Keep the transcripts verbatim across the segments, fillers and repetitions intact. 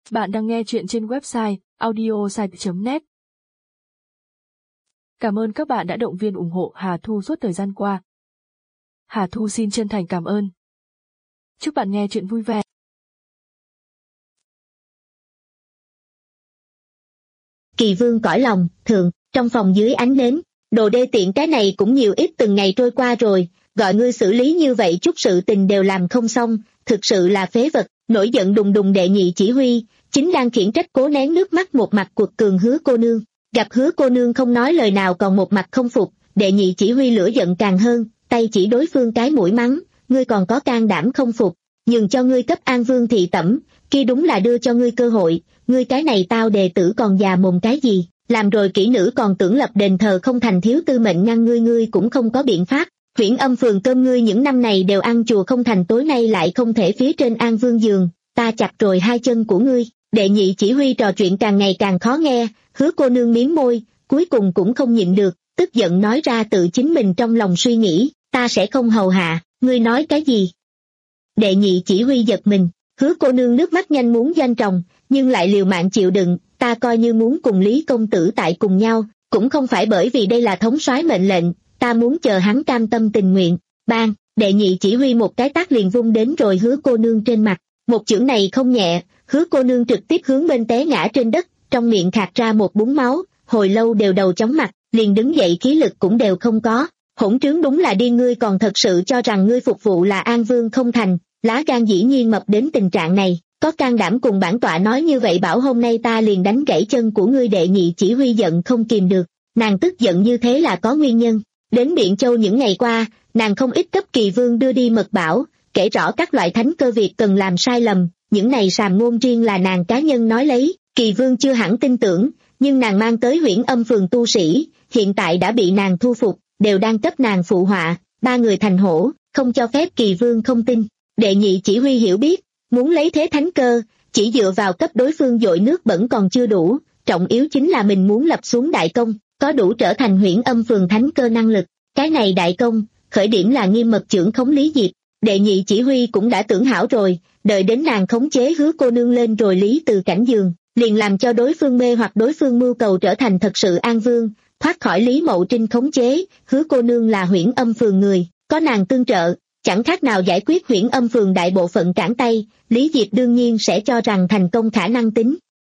Bạn đang nghe chuyện trên website audiosite chấm net. Cảm ơn các bạn đã động viên ủng hộ Hà Thu suốt thời gian qua. Hà Thu xin chân thành cảm ơn. Chúc bạn nghe chuyện vui vẻ. Kỳ Vương cõi lòng, thượng, trong phòng dưới ánh nến, đồ đê tiện cái này cũng nhiều ít từng ngày trôi qua rồi, gọi ngươi xử lý như vậy chút sự tình đều làm không xong, thực sự là phế vật. Nổi giận đùng đùng đệ nhị chỉ huy, chính đang khiển trách cố nén nước mắt một mặt cuộc cường Hứa cô nương. Gặp Hứa cô nương không nói lời nào còn một mặt không phục, đệ nhị chỉ huy lửa giận càng hơn, tay chỉ đối phương cái mũi mắng, ngươi còn có can đảm không phục, nhường cho ngươi cấp An Vương thị tẩm, kia đúng là đưa cho ngươi cơ hội, ngươi cái này tao đệ tử còn già mồm cái gì, làm rồi kỹ nữ còn tưởng lập đền thờ không thành thiếu tư mệnh ngăn ngươi ngươi cũng không có biện pháp. Huyễn Âm phường cơm ngươi những năm này đều ăn chùa không thành, tối nay lại không thể phía trên An Vương giường, ta chặt rồi hai chân của ngươi. Đệ nhị chỉ huy trò chuyện càng ngày càng khó nghe, Hứa cô nương miếm môi, cuối cùng cũng không nhịn được, tức giận nói ra tự chính mình trong lòng suy nghĩ, ta sẽ không hầu hạ, ngươi nói cái gì? Đệ nhị chỉ huy giật mình, Hứa cô nương nước mắt nhanh muốn doanh tròng, nhưng lại liều mạng chịu đựng, ta coi như muốn cùng Lý công tử tại cùng nhau, cũng không phải bởi vì đây là thống soái mệnh lệnh, ta muốn chờ hắn cam tâm tình nguyện. Bang, đệ nhị chỉ huy một cái tát liền vung đến rồi Hứa cô nương trên mặt, một chưởng này không nhẹ, Hứa cô nương trực tiếp hướng bên té ngã trên đất, trong miệng khạc ra một búng máu, hồi lâu đều đầu chóng mặt, liền đứng dậy khí lực cũng đều không có. Hỗn trướng đúng là điên, ngươi còn thật sự cho rằng ngươi phục vụ là An Vương không thành, lá gan dĩ nhiên mập đến tình trạng này, có can đảm cùng bản tọa nói như vậy bảo hôm nay ta liền đánh gãy chân của ngươi. Đệ nhị chỉ huy giận không kìm được, nàng tức giận như thế là có nguyên nhân. Đến Biện Châu những ngày qua, nàng không ít cấp Kỳ Vương đưa đi mật bảo, kể rõ các loại thánh cơ việc cần làm sai lầm, những này sàm ngôn riêng là nàng cá nhân nói lấy, Kỳ Vương chưa hẳn tin tưởng, nhưng nàng mang tới Huyễn Âm phường tu sĩ, hiện tại đã bị nàng thu phục, đều đang cấp nàng phụ họa, ba người thành hổ, không cho phép Kỳ Vương không tin. Đệ nhị chỉ huy hiểu biết, muốn lấy thế thánh cơ, chỉ dựa vào cấp đối phương dội nước bẩn còn chưa đủ, trọng yếu chính là mình muốn lập xuống đại công, có đủ trở thành Huyễn Âm phường thánh cơ năng lực. Cái này đại công, khởi điểm là nghiêm mật chưởng khống Lý Diệp, đệ nhị chỉ huy cũng đã tưởng hảo rồi, đợi đến nàng khống chế Hứa cô nương lên rồi Lý từ cảnh giường, liền làm cho đối phương mê hoặc đối phương mưu cầu trở thành thật sự An Vương, thoát khỏi Lý Mậu Trinh khống chế. Hứa cô nương là Huyễn Âm phường người, có nàng tương trợ, chẳng khác nào giải quyết Huyễn Âm phường đại bộ phận cản tay, Lý Diệp đương nhiên sẽ cho rằng thành công khả năng tính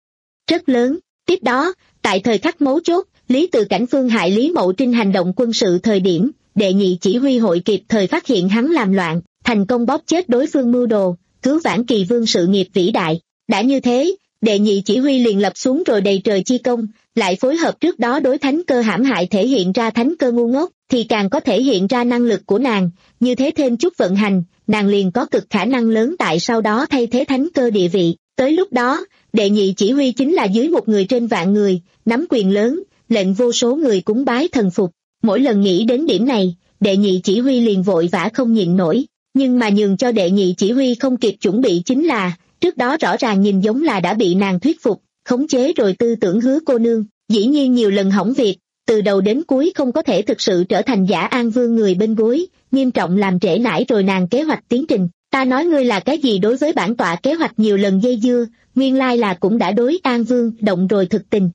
rất lớn. Tiếp đó, tại thời khắc mấu chốt, Lý Từ Cảnh phương hại Lý Mậu Trinh hành động quân sự thời điểm, đệ nhị chỉ huy hội kịp thời phát hiện hắn làm loạn, thành công bóp chết đối phương mưu đồ, cứu vãn Kỳ Vương sự nghiệp vĩ đại. Đã như thế, đệ nhị chỉ huy liền lập xuống rồi đầy trời chi công, lại phối hợp trước đó đối thánh cơ hãm hại thể hiện ra thánh cơ ngu ngốc, thì càng có thể hiện ra năng lực của nàng, như thế thêm chút vận hành, nàng liền có cực khả năng lớn tại sau đó thay thế thánh cơ địa vị. Tới lúc đó, đệ nhị chỉ huy chính là dưới một người trên vạn người, nắm quyền lớn, lệnh vô số người cúng bái thần phục. Mỗi lần nghĩ đến điểm này, đệ nhị chỉ huy liền vội vã không nhịn nổi, nhưng mà nhường cho đệ nhị chỉ huy không kịp chuẩn bị chính là, trước đó rõ ràng nhìn giống là đã bị nàng thuyết phục, khống chế rồi tư tưởng Hứa cô nương, dĩ nhiên nhiều lần hỏng việc, từ đầu đến cuối không có thể thực sự trở thành giả An Vương người bên gối, nghiêm trọng làm trễ nải rồi nàng kế hoạch tiến trình. Ta nói ngươi là cái gì đối với bản tọa kế hoạch nhiều lần dây dưa, nguyên lai là cũng đã đối An Vương động rồi thực tình.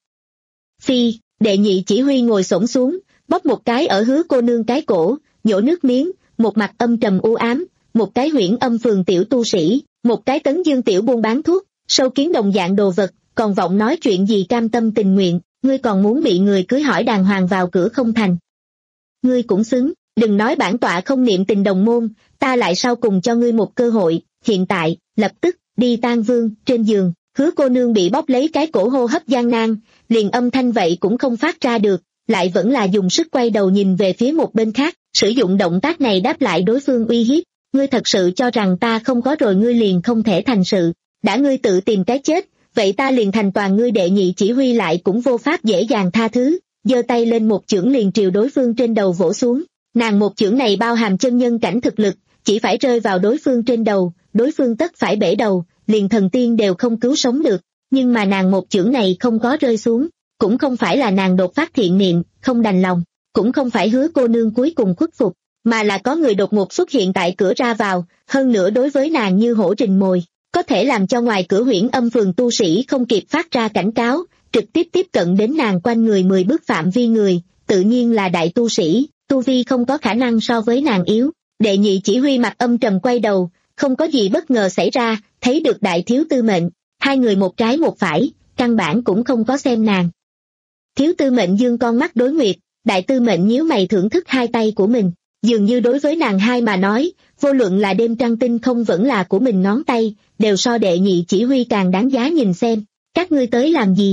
Phi, đệ nhị chỉ huy ngồi xổm xuống, bóp một cái ở Hứa cô nương cái cổ, nhổ nước miếng, một mặt âm trầm u ám, một cái Huyễn Âm phường tiểu tu sĩ, một cái Tấn Dương tiểu buôn bán thuốc, sâu kiến đồng dạng đồ vật, còn vọng nói chuyện gì cam tâm tình nguyện, ngươi còn muốn bị người cưới hỏi đàng hoàng vào cửa không thành. Ngươi cũng xứng, đừng nói bản tọa không niệm tình đồng môn, ta lại sau cùng cho ngươi một cơ hội, hiện tại, lập tức, đi Tang Vương. Trên giường, Hứa cô nương bị bóp lấy cái cổ hô hấp gian nan, liền âm thanh vậy cũng không phát ra được, lại vẫn là dùng sức quay đầu nhìn về phía một bên khác, sử dụng động tác này đáp lại đối phương uy hiếp. Ngươi thật sự cho rằng ta không có rồi ngươi liền không thể thành sự, đã ngươi tự tìm cái chết, vậy ta liền thành toàn ngươi. Đệ nhị chỉ huy lại cũng vô pháp dễ dàng tha thứ, giơ tay lên một chưởng liền triều đối phương trên đầu vỗ xuống, nàng một chưởng này bao hàm chân nhân cảnh thực lực, chỉ phải rơi vào đối phương trên đầu, đối phương tất phải bể đầu, liền thần tiên đều không cứu sống được, nhưng mà nàng một chưởng này không có rơi xuống, cũng không phải là nàng đột phát thiện niệm, không đành lòng, cũng không phải Hứa cô nương cuối cùng khuất phục, mà là có người đột ngột xuất hiện tại cửa ra vào, hơn nữa đối với nàng như hổ rình mồi, có thể làm cho ngoài cửa Huyễn Âm Phường tu sĩ không kịp phát ra cảnh cáo, trực tiếp tiếp cận đến nàng quanh người mười bước phạm vi người, tự nhiên là đại tu sĩ, tu vi không có khả năng so với nàng yếu. Đệ nhị chỉ huy mặt âm trầm quay đầu, không có gì bất ngờ xảy ra, thấy được đại thiếu tư mệnh, hai người một trái một phải, căn bản cũng không có xem nàng. Thiếu tư mệnh dương con mắt đối nguyệt, đại tư mệnh nhíu mày thưởng thức hai tay của mình, dường như đối với nàng hai mà nói, vô luận là đêm trăng tinh không vẫn là của mình ngón tay, đều so đệ nhị chỉ huy càng đáng giá nhìn xem. Các ngươi tới làm gì?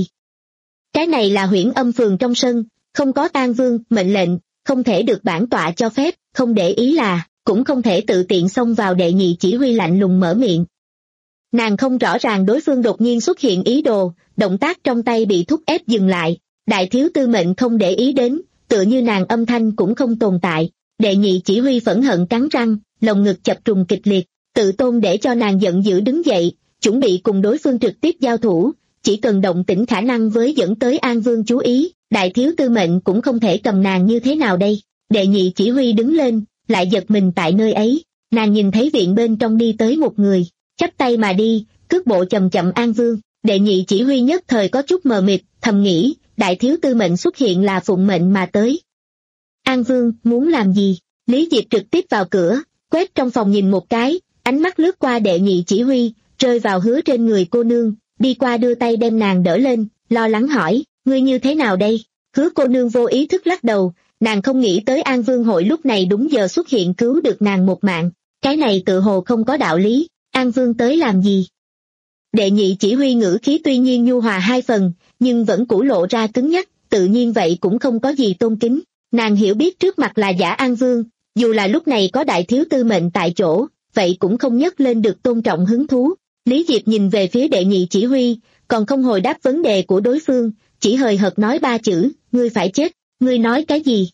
Cái này là Huyễn Âm Phường trong sân, không có An Vương mệnh lệnh, không thể được bản tọa cho phép, không để ý là, cũng không thể tự tiện xông vào. Đệ nhị chỉ huy lạnh lùng mở miệng. Nàng không rõ ràng đối phương đột nhiên xuất hiện ý đồ, động tác trong tay bị thúc ép dừng lại, đại thiếu tư mệnh không để ý đến, tựa như nàng âm thanh cũng không tồn tại. Đệ nhị chỉ huy phẫn hận cắn răng, lồng ngực chập trùng kịch liệt, tự tôn để cho nàng giận dữ đứng dậy, chuẩn bị cùng đối phương trực tiếp giao thủ, chỉ cần động tĩnh khả năng với dẫn tới An Vương chú ý, đại thiếu tư mệnh cũng không thể cầm nàng như thế nào đây. Đệ nhị chỉ huy đứng lên, lại giật mình tại nơi ấy, nàng nhìn thấy viện bên trong đi tới một người, chắp tay mà đi, cước bộ chậm chậm An Vương. Đệ nhị chỉ huy nhất thời có chút mờ mịt, thầm nghĩ, đại thiếu tư mệnh xuất hiện là phụng mệnh mà tới. An Vương muốn làm gì? Lý Diệp trực tiếp vào cửa, quét trong phòng nhìn một cái, ánh mắt lướt qua đệ nhị chỉ huy, rơi vào Hứa trên người cô nương, đi qua đưa tay đem nàng đỡ lên, lo lắng hỏi, ngươi như thế nào đây? Hứa cô nương vô ý thức lắc đầu, nàng không nghĩ tới An Vương hội lúc này đúng giờ xuất hiện cứu được nàng một mạng, cái này tự hồ không có đạo lý, An Vương tới làm gì? Đệ nhị chỉ huy ngữ khí tuy nhiên nhu hòa hai phần, nhưng vẫn cũ lộ ra cứng nhắc, tự nhiên vậy cũng không có gì tôn kính. Nàng hiểu biết trước mặt là giả An Vương, dù là lúc này có đại thiếu tư mệnh tại chỗ, vậy cũng không nhấc lên được tôn trọng hứng thú. Lý Diệp nhìn về phía đệ nhị chỉ huy, còn không hồi đáp vấn đề của đối phương, chỉ hời hợt nói ba chữ, ngươi phải chết, ngươi nói cái gì?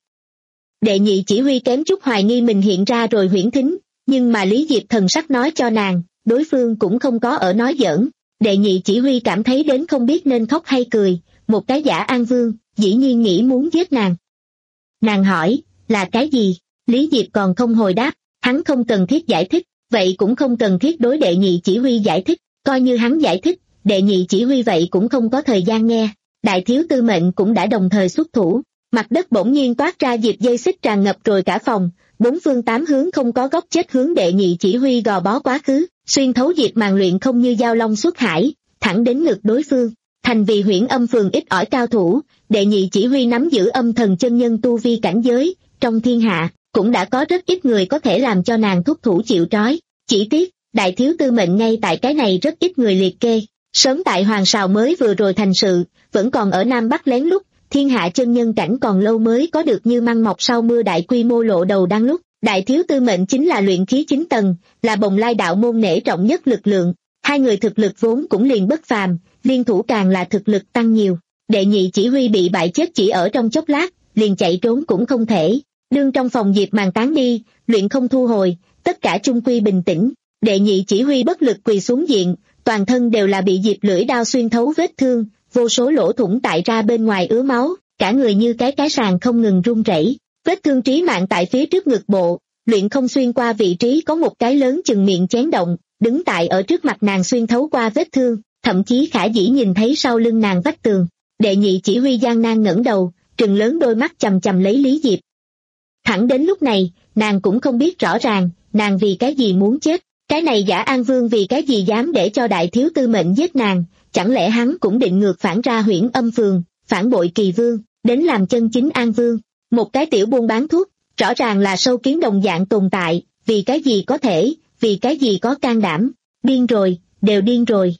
Đệ nhị chỉ huy kém chút hoài nghi mình hiện ra rồi huyễn thính, nhưng mà Lý Diệp thần sắc nói cho nàng, đối phương cũng không có ở nói giỡn. Đệ nhị chỉ huy cảm thấy đến không biết nên khóc hay cười, một cái giả An Vương, dĩ nhiên nghĩ muốn giết nàng. Nàng hỏi, là cái gì? Lý Diệp còn không hồi đáp, hắn không cần thiết giải thích, vậy cũng không cần thiết đối đệ nhị chỉ huy giải thích, coi như hắn giải thích, đệ nhị chỉ huy vậy cũng không có thời gian nghe. Đại thiếu tư mệnh cũng đã đồng thời xuất thủ, mặt đất bỗng nhiên toát ra diệp dây xích tràn ngập rồi cả phòng, bốn phương tám hướng không có góc chết hướng đệ nhị chỉ huy gò bó quá khứ, xuyên thấu diệp màn luyện không như dao long xuất hải, thẳng đến ngực đối phương. Thành vì Huyễn Âm Phường ít ỏi cao thủ, đệ nhị chỉ huy nắm giữ âm thần chân nhân tu vi cảnh giới, trong thiên hạ, cũng đã có rất ít người có thể làm cho nàng thúc thủ chịu trói. Chỉ tiếc, đại thiếu tư mệnh ngay tại cái này rất ít người liệt kê. Sớm tại Hoàng Sào mới vừa rồi thành sự, vẫn còn ở Nam Bắc lén lút, thiên hạ chân nhân cảnh còn lâu mới có được như măng mọc sau mưa đại quy mô lộ đầu đang lúc. Đại thiếu tư mệnh chính là luyện khí chín tầng, là Bồng Lai đạo môn nể trọng nhất lực lượng. Hai người thực lực vốn cũng liền bất phàm, liên thủ càng là thực lực tăng nhiều. Đệ nhị chỉ huy bị bại chết chỉ ở trong chốc lát, liền chạy trốn cũng không thể. Đương trong phòng diệp màn tán đi, luyện không thu hồi, tất cả chung quy bình tĩnh. Đệ nhị chỉ huy bất lực quỳ xuống diện, toàn thân đều là bị diệp lưỡi đao xuyên thấu vết thương, vô số lỗ thủng tại ra bên ngoài ứa máu, cả người như cái cái sàn không ngừng run rẩy. Vết thương trí mạng tại phía trước ngực bộ, luyện không xuyên qua vị trí có một cái lớn chừng miệng chén động, đứng tại ở trước mặt nàng xuyên thấu qua vết thương, thậm chí khả dĩ nhìn thấy sau lưng nàng vách tường. Đệ nhị chỉ huy gian nan ngẩng đầu, trừng lớn đôi mắt chằm chằm lấy Lý Diệp. Thẳng đến lúc này, nàng cũng không biết rõ ràng, nàng vì cái gì muốn chết, cái này giả An Vương vì cái gì dám để cho đại thiếu tư mệnh giết nàng, chẳng lẽ hắn cũng định ngược phản ra Huyễn Âm Phường, phản bội Kỳ Vương, đến làm chân chính An Vương. Một cái tiểu buôn bán thuốc, rõ ràng là sâu kiến đồng dạng tồn tại, vì cái gì có thể, vì cái gì có can đảm, điên rồi, đều điên rồi.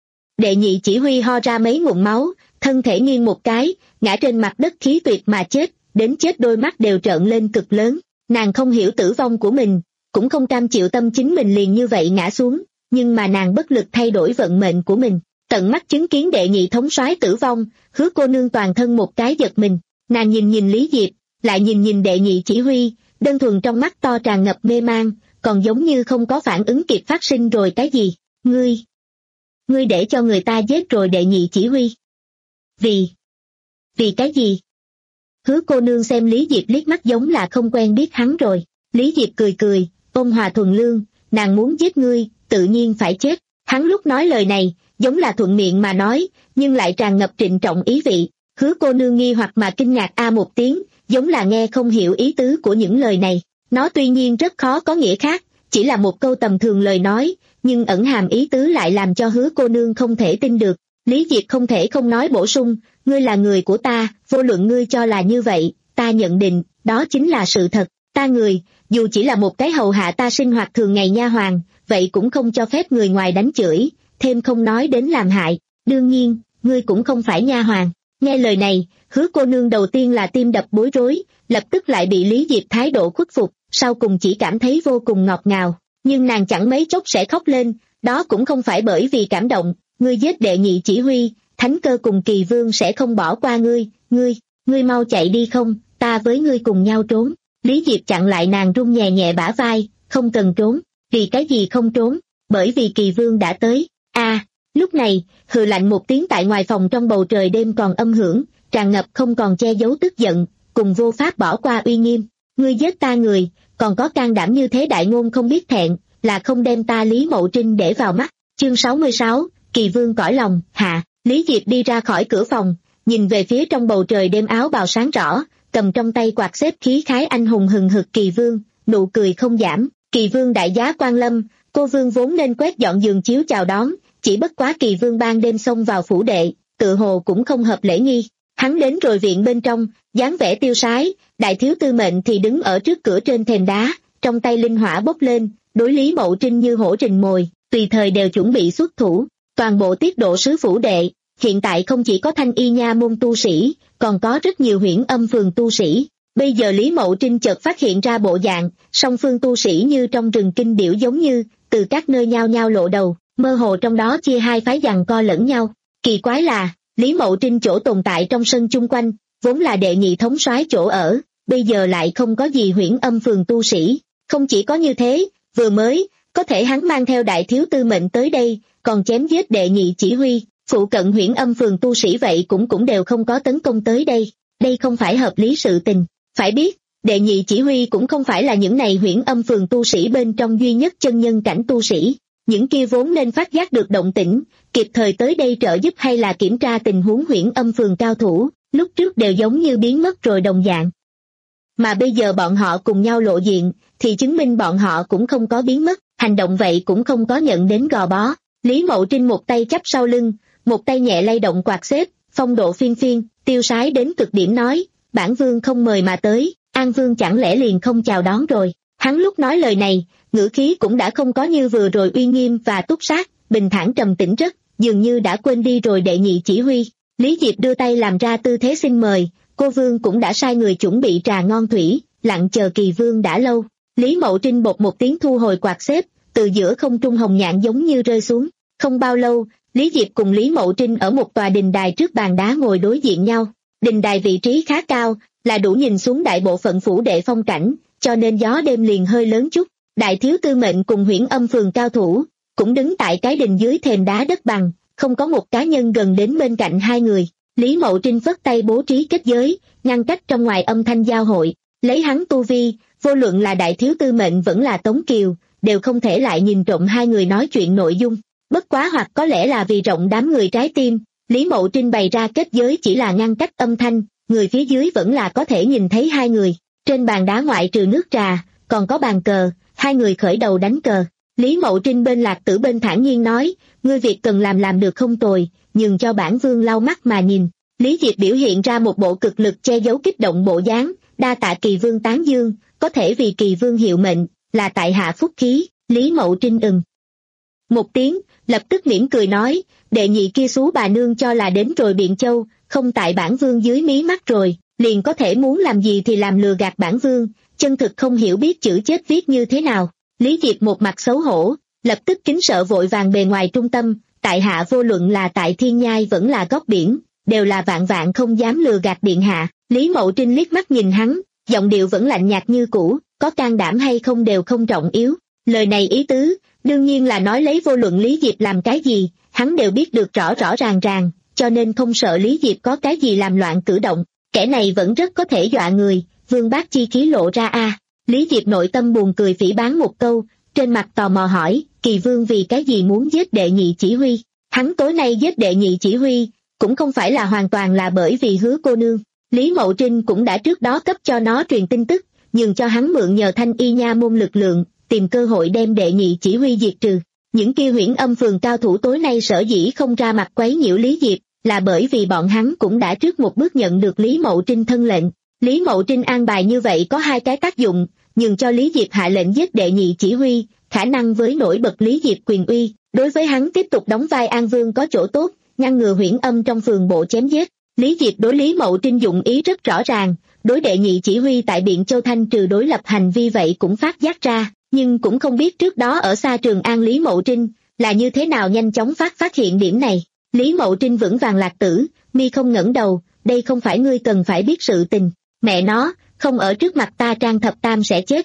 Đệ nhị chỉ huy ho ra mấy ngụm máu, thân thể nghiêng một cái, ngã trên mặt đất khí tuyệt mà chết, đến chết đôi mắt đều trợn lên cực lớn. Nàng không hiểu tử vong của mình, cũng không cam chịu tâm chính mình liền như vậy ngã xuống, nhưng mà nàng bất lực thay đổi vận mệnh của mình. Tận mắt chứng kiến đệ nhị thống soái tử vong, Hứa cô nương toàn thân một cái giật mình, nàng nhìn nhìn Lý Diệp, lại nhìn nhìn đệ nhị chỉ huy, đơn thuần trong mắt to tràn ngập mê man, còn giống như không có phản ứng kịp phát sinh rồi cái gì. Ngươi, ngươi để cho người ta giết rồi đệ nhị chỉ huy. Vì, vì cái gì? Hứa cô nương xem Lý Diệp liếc mắt giống là không quen biết hắn rồi. Lý Diệp cười cười, ôn hòa thuần lương, nàng muốn giết ngươi, tự nhiên phải chết. Hắn lúc nói lời này, giống là thuận miệng mà nói, nhưng lại tràn ngập trịnh trọng ý vị. Hứa cô nương nghi hoặc mà kinh ngạc a một tiếng, giống là nghe không hiểu ý tứ của những lời này. Nó tuy nhiên rất khó có nghĩa khác, chỉ là một câu tầm thường lời nói, nhưng ẩn hàm ý tứ lại làm cho hứa cô nương không thể tin được. Lý Diệp không thể không nói bổ sung, ngươi là người của ta, vô luận ngươi cho là như vậy, ta nhận định, đó chính là sự thật. Ta người, dù chỉ là một cái hầu hạ ta sinh hoạt thường ngày nha hoàn, vậy cũng không cho phép người ngoài đánh chửi, thêm không nói đến làm hại. Đương nhiên, ngươi cũng không phải nha hoàn. Nghe lời này, hứa cô nương đầu tiên là tim đập bối rối, lập tức lại bị Lý Diệp thái độ khuất phục, sau cùng chỉ cảm thấy vô cùng ngọt ngào. Nhưng nàng chẳng mấy chốc sẽ khóc lên, đó cũng không phải bởi vì cảm động, ngươi giết đệ nhị chỉ huy, Thánh Cơ cùng Kỳ Vương sẽ không bỏ qua ngươi, ngươi, ngươi mau chạy đi không, ta với ngươi cùng nhau trốn. Lý Diệp chặn lại nàng run nhẹ nhẹ bả vai, không cần trốn, vì cái gì không trốn, bởi vì Kỳ Vương đã tới. A, à, lúc này, hừ lạnh một tiếng tại ngoài phòng trong bầu trời đêm còn âm hưởng, tràn ngập không còn che giấu tức giận, cùng vô pháp bỏ qua uy nghiêm. Ngươi giết ta người, còn có can đảm như thế đại ngôn không biết thẹn, là không đem ta Lý Mậu Trinh để vào mắt. Chương sáu mươi sáu, Kỳ Vương cõi lòng, hạ. Lý Diệp đi ra khỏi cửa phòng, nhìn về phía trong bầu trời đêm áo bào sáng rõ, cầm trong tay quạt xếp khí khái anh hùng hừng hực Kỳ Vương, nụ cười không giảm. Kỳ Vương đại giá quan lâm, cô Vương vốn nên quét dọn giường chiếu chào đón, chỉ bất quá Kỳ Vương ban đêm xông vào phủ đệ, tự hồ cũng không hợp lễ nghi. Hắn đến rồi viện bên trong, dáng vẻ tiêu sái, đại thiếu tư mệnh thì đứng ở trước cửa trên thềm đá, trong tay linh hỏa bốc lên, đối Lý Mậu Trinh như hổ rình mồi, tùy thời đều chuẩn bị xuất thủ. Toàn bộ tiết độ sứ phủ đệ, hiện tại không chỉ có thanh y nha môn tu sĩ, còn có rất nhiều huyễn âm phường tu sĩ. Bây giờ Lý Mậu Trinh chợt phát hiện ra bộ dạng, song phương tu sĩ như trong rừng kinh điểu giống như, từ các nơi nhao nhao lộ đầu, mơ hồ trong đó chia hai phái giằng co lẫn nhau. Kỳ quái là, Lý Mậu Trinh chỗ tồn tại trong sân chung quanh, vốn là đệ nhị thống soái chỗ ở, bây giờ lại không có gì huyễn âm phường tu sĩ. Không chỉ có như thế, vừa mới, có thể hắn mang theo đại thiếu tư mệnh tới đây, còn chém giết đệ nhị chỉ huy, phụ cận huyễn âm phường tu sĩ vậy cũng cũng đều không có tấn công tới đây. Đây không phải hợp lý sự tình. Phải biết, đệ nhị chỉ huy cũng không phải là những này huyễn âm phường tu sĩ bên trong duy nhất chân nhân cảnh tu sĩ. Những kia vốn nên phát giác được động tĩnh, kịp thời tới đây trợ giúp hay là kiểm tra tình huống huyễn âm phường cao thủ, lúc trước đều giống như biến mất rồi đồng dạng. Mà bây giờ bọn họ cùng nhau lộ diện, thì chứng minh bọn họ cũng không có biến mất, hành động vậy cũng không có nhận đến gò bó. Lý Mậu Trinh một tay chắp sau lưng, một tay nhẹ lay động quạt xếp, phong độ phiên phiên, tiêu sái đến cực điểm nói, bản vương không mời mà tới, An Vương chẳng lẽ liền không chào đón rồi. Hắn lúc nói lời này, ngữ khí cũng đã không có như vừa rồi uy nghiêm và túc sát, bình thản trầm tĩnh rất, dường như đã quên đi rồi đệ nhị chỉ huy. Lý Diệp đưa tay làm ra tư thế xin mời, cô Vương cũng đã sai người chuẩn bị trà ngon thủy, lặng chờ Kỳ Vương đã lâu. Lý Mậu Trinh bột một tiếng thu hồi quạt xếp, từ giữa không trung hồng nhạn giống như rơi xuống. Không bao lâu, Lý Diệp cùng Lý Mậu Trinh ở một tòa đình đài trước bàn đá ngồi đối diện nhau. Đình đài vị trí khá cao, là đủ nhìn xuống đại bộ phận phủ đệ phong cảnh, cho nên gió đêm liền hơi lớn chút. Đại thiếu tư mệnh cùng huyễn âm phường cao thủ, cũng đứng tại cái đình dưới thềm đá đất bằng, không có một cá nhân gần đến bên cạnh hai người. Lý Mậu Trinh phất tay bố trí kết giới, ngăn cách trong ngoài âm thanh giao hội, lấy hắn tu vi, vô luận là đại thiếu tư mệnh vẫn là Tống Kiều, đều không thể lại nhìn trộm hai người nói chuyện nội dung. Bất quá hoặc có lẽ là vì rộng đám người trái tim, Lý Mậu Trinh bày ra kết giới chỉ là ngăn cách âm thanh, người phía dưới vẫn là có thể nhìn thấy hai người. Trên bàn đá ngoại trừ nước trà, còn có bàn cờ, hai người khởi đầu đánh cờ. Lý Mậu Trinh bên Lạc Tử bên thản nhiên nói, ngươi việc cần làm làm được không tồi, nhường cho bản vương lau mắt mà nhìn. Lý Diệp biểu hiện ra một bộ cực lực che giấu kích động bộ dáng, đa tạ Kỳ Vương tán dương, có thể vì Kỳ Vương hiệu mệnh, là tại hạ phúc khí. Lý Mậu Trinh ừm một tiếng, lập tức mỉm cười nói, đệ nhị kia xú bà nương cho là đến rồi Biện Châu, không tại bản vương dưới mí mắt rồi, liền có thể muốn làm gì thì làm lừa gạt bản vương, chân thực không hiểu biết chữ chết viết như thế nào. Lý Diệp một mặt xấu hổ, lập tức kính sợ vội vàng bề ngoài trung tâm, tại hạ vô luận là tại thiên nhai vẫn là góc biển, đều là vạn vạn không dám lừa gạt điện hạ. Lý Mậu Trinh liếc mắt nhìn hắn, giọng điệu vẫn lạnh nhạt như cũ, có can đảm hay không đều không trọng yếu. Lời này ý tứ, đương nhiên là nói lấy vô luận Lý Diệp làm cái gì, hắn đều biết được rõ rõ ràng ràng, cho nên không sợ Lý Diệp có cái gì làm loạn cử động. Kẻ này vẫn rất có thể dọa người, vương bác chi khí lộ ra a. À. Lý Diệp nội tâm buồn cười phỉ báng một câu, trên mặt tò mò hỏi, Kỳ Vương vì cái gì muốn giết đệ nhị chỉ huy? Hắn tối nay giết đệ nhị chỉ huy, cũng không phải là hoàn toàn là bởi vì Hứa cô nương. Lý Mậu Trinh cũng đã trước đó cấp cho nó truyền tin tức, nhường cho hắn mượn nhờ Thanh Y nha môn lực lượng, tìm cơ hội đem đệ nhị chỉ huy diệt trừ. Những kia Huyễn Âm phường cao thủ tối nay sở dĩ không ra mặt quấy nhiễu Lý Diệp, là bởi vì bọn hắn cũng đã trước một bước nhận được Lý Mậu Trinh thân lệnh. Lý Mậu Trinh an bài như vậy có hai cái tác dụng, nhường cho Lý Diệp hạ lệnh giết đệ nhị chỉ huy, khả năng với nổi bật Lý Diệp quyền uy, đối với hắn tiếp tục đóng vai An Vương có chỗ tốt, ngăn ngừa Huyễn Âm trong phường bộ chém giết. Lý Diệp đối Lý Mậu Trinh dụng ý rất rõ ràng, đối đệ nhị chỉ huy tại Biện Châu Thanh trừ đối lập hành vi vậy cũng phát giác ra, nhưng cũng không biết trước đó ở xa Trường An Lý Mậu Trinh là như thế nào nhanh chóng phát phát hiện điểm này. Lý Mậu Trinh vững vàng lạc tử, mi không ngẩng đầu, đây không phải ngươi cần phải biết sự tình, mẹ nó, không ở trước mặt ta Trang Thập Tam sẽ chết.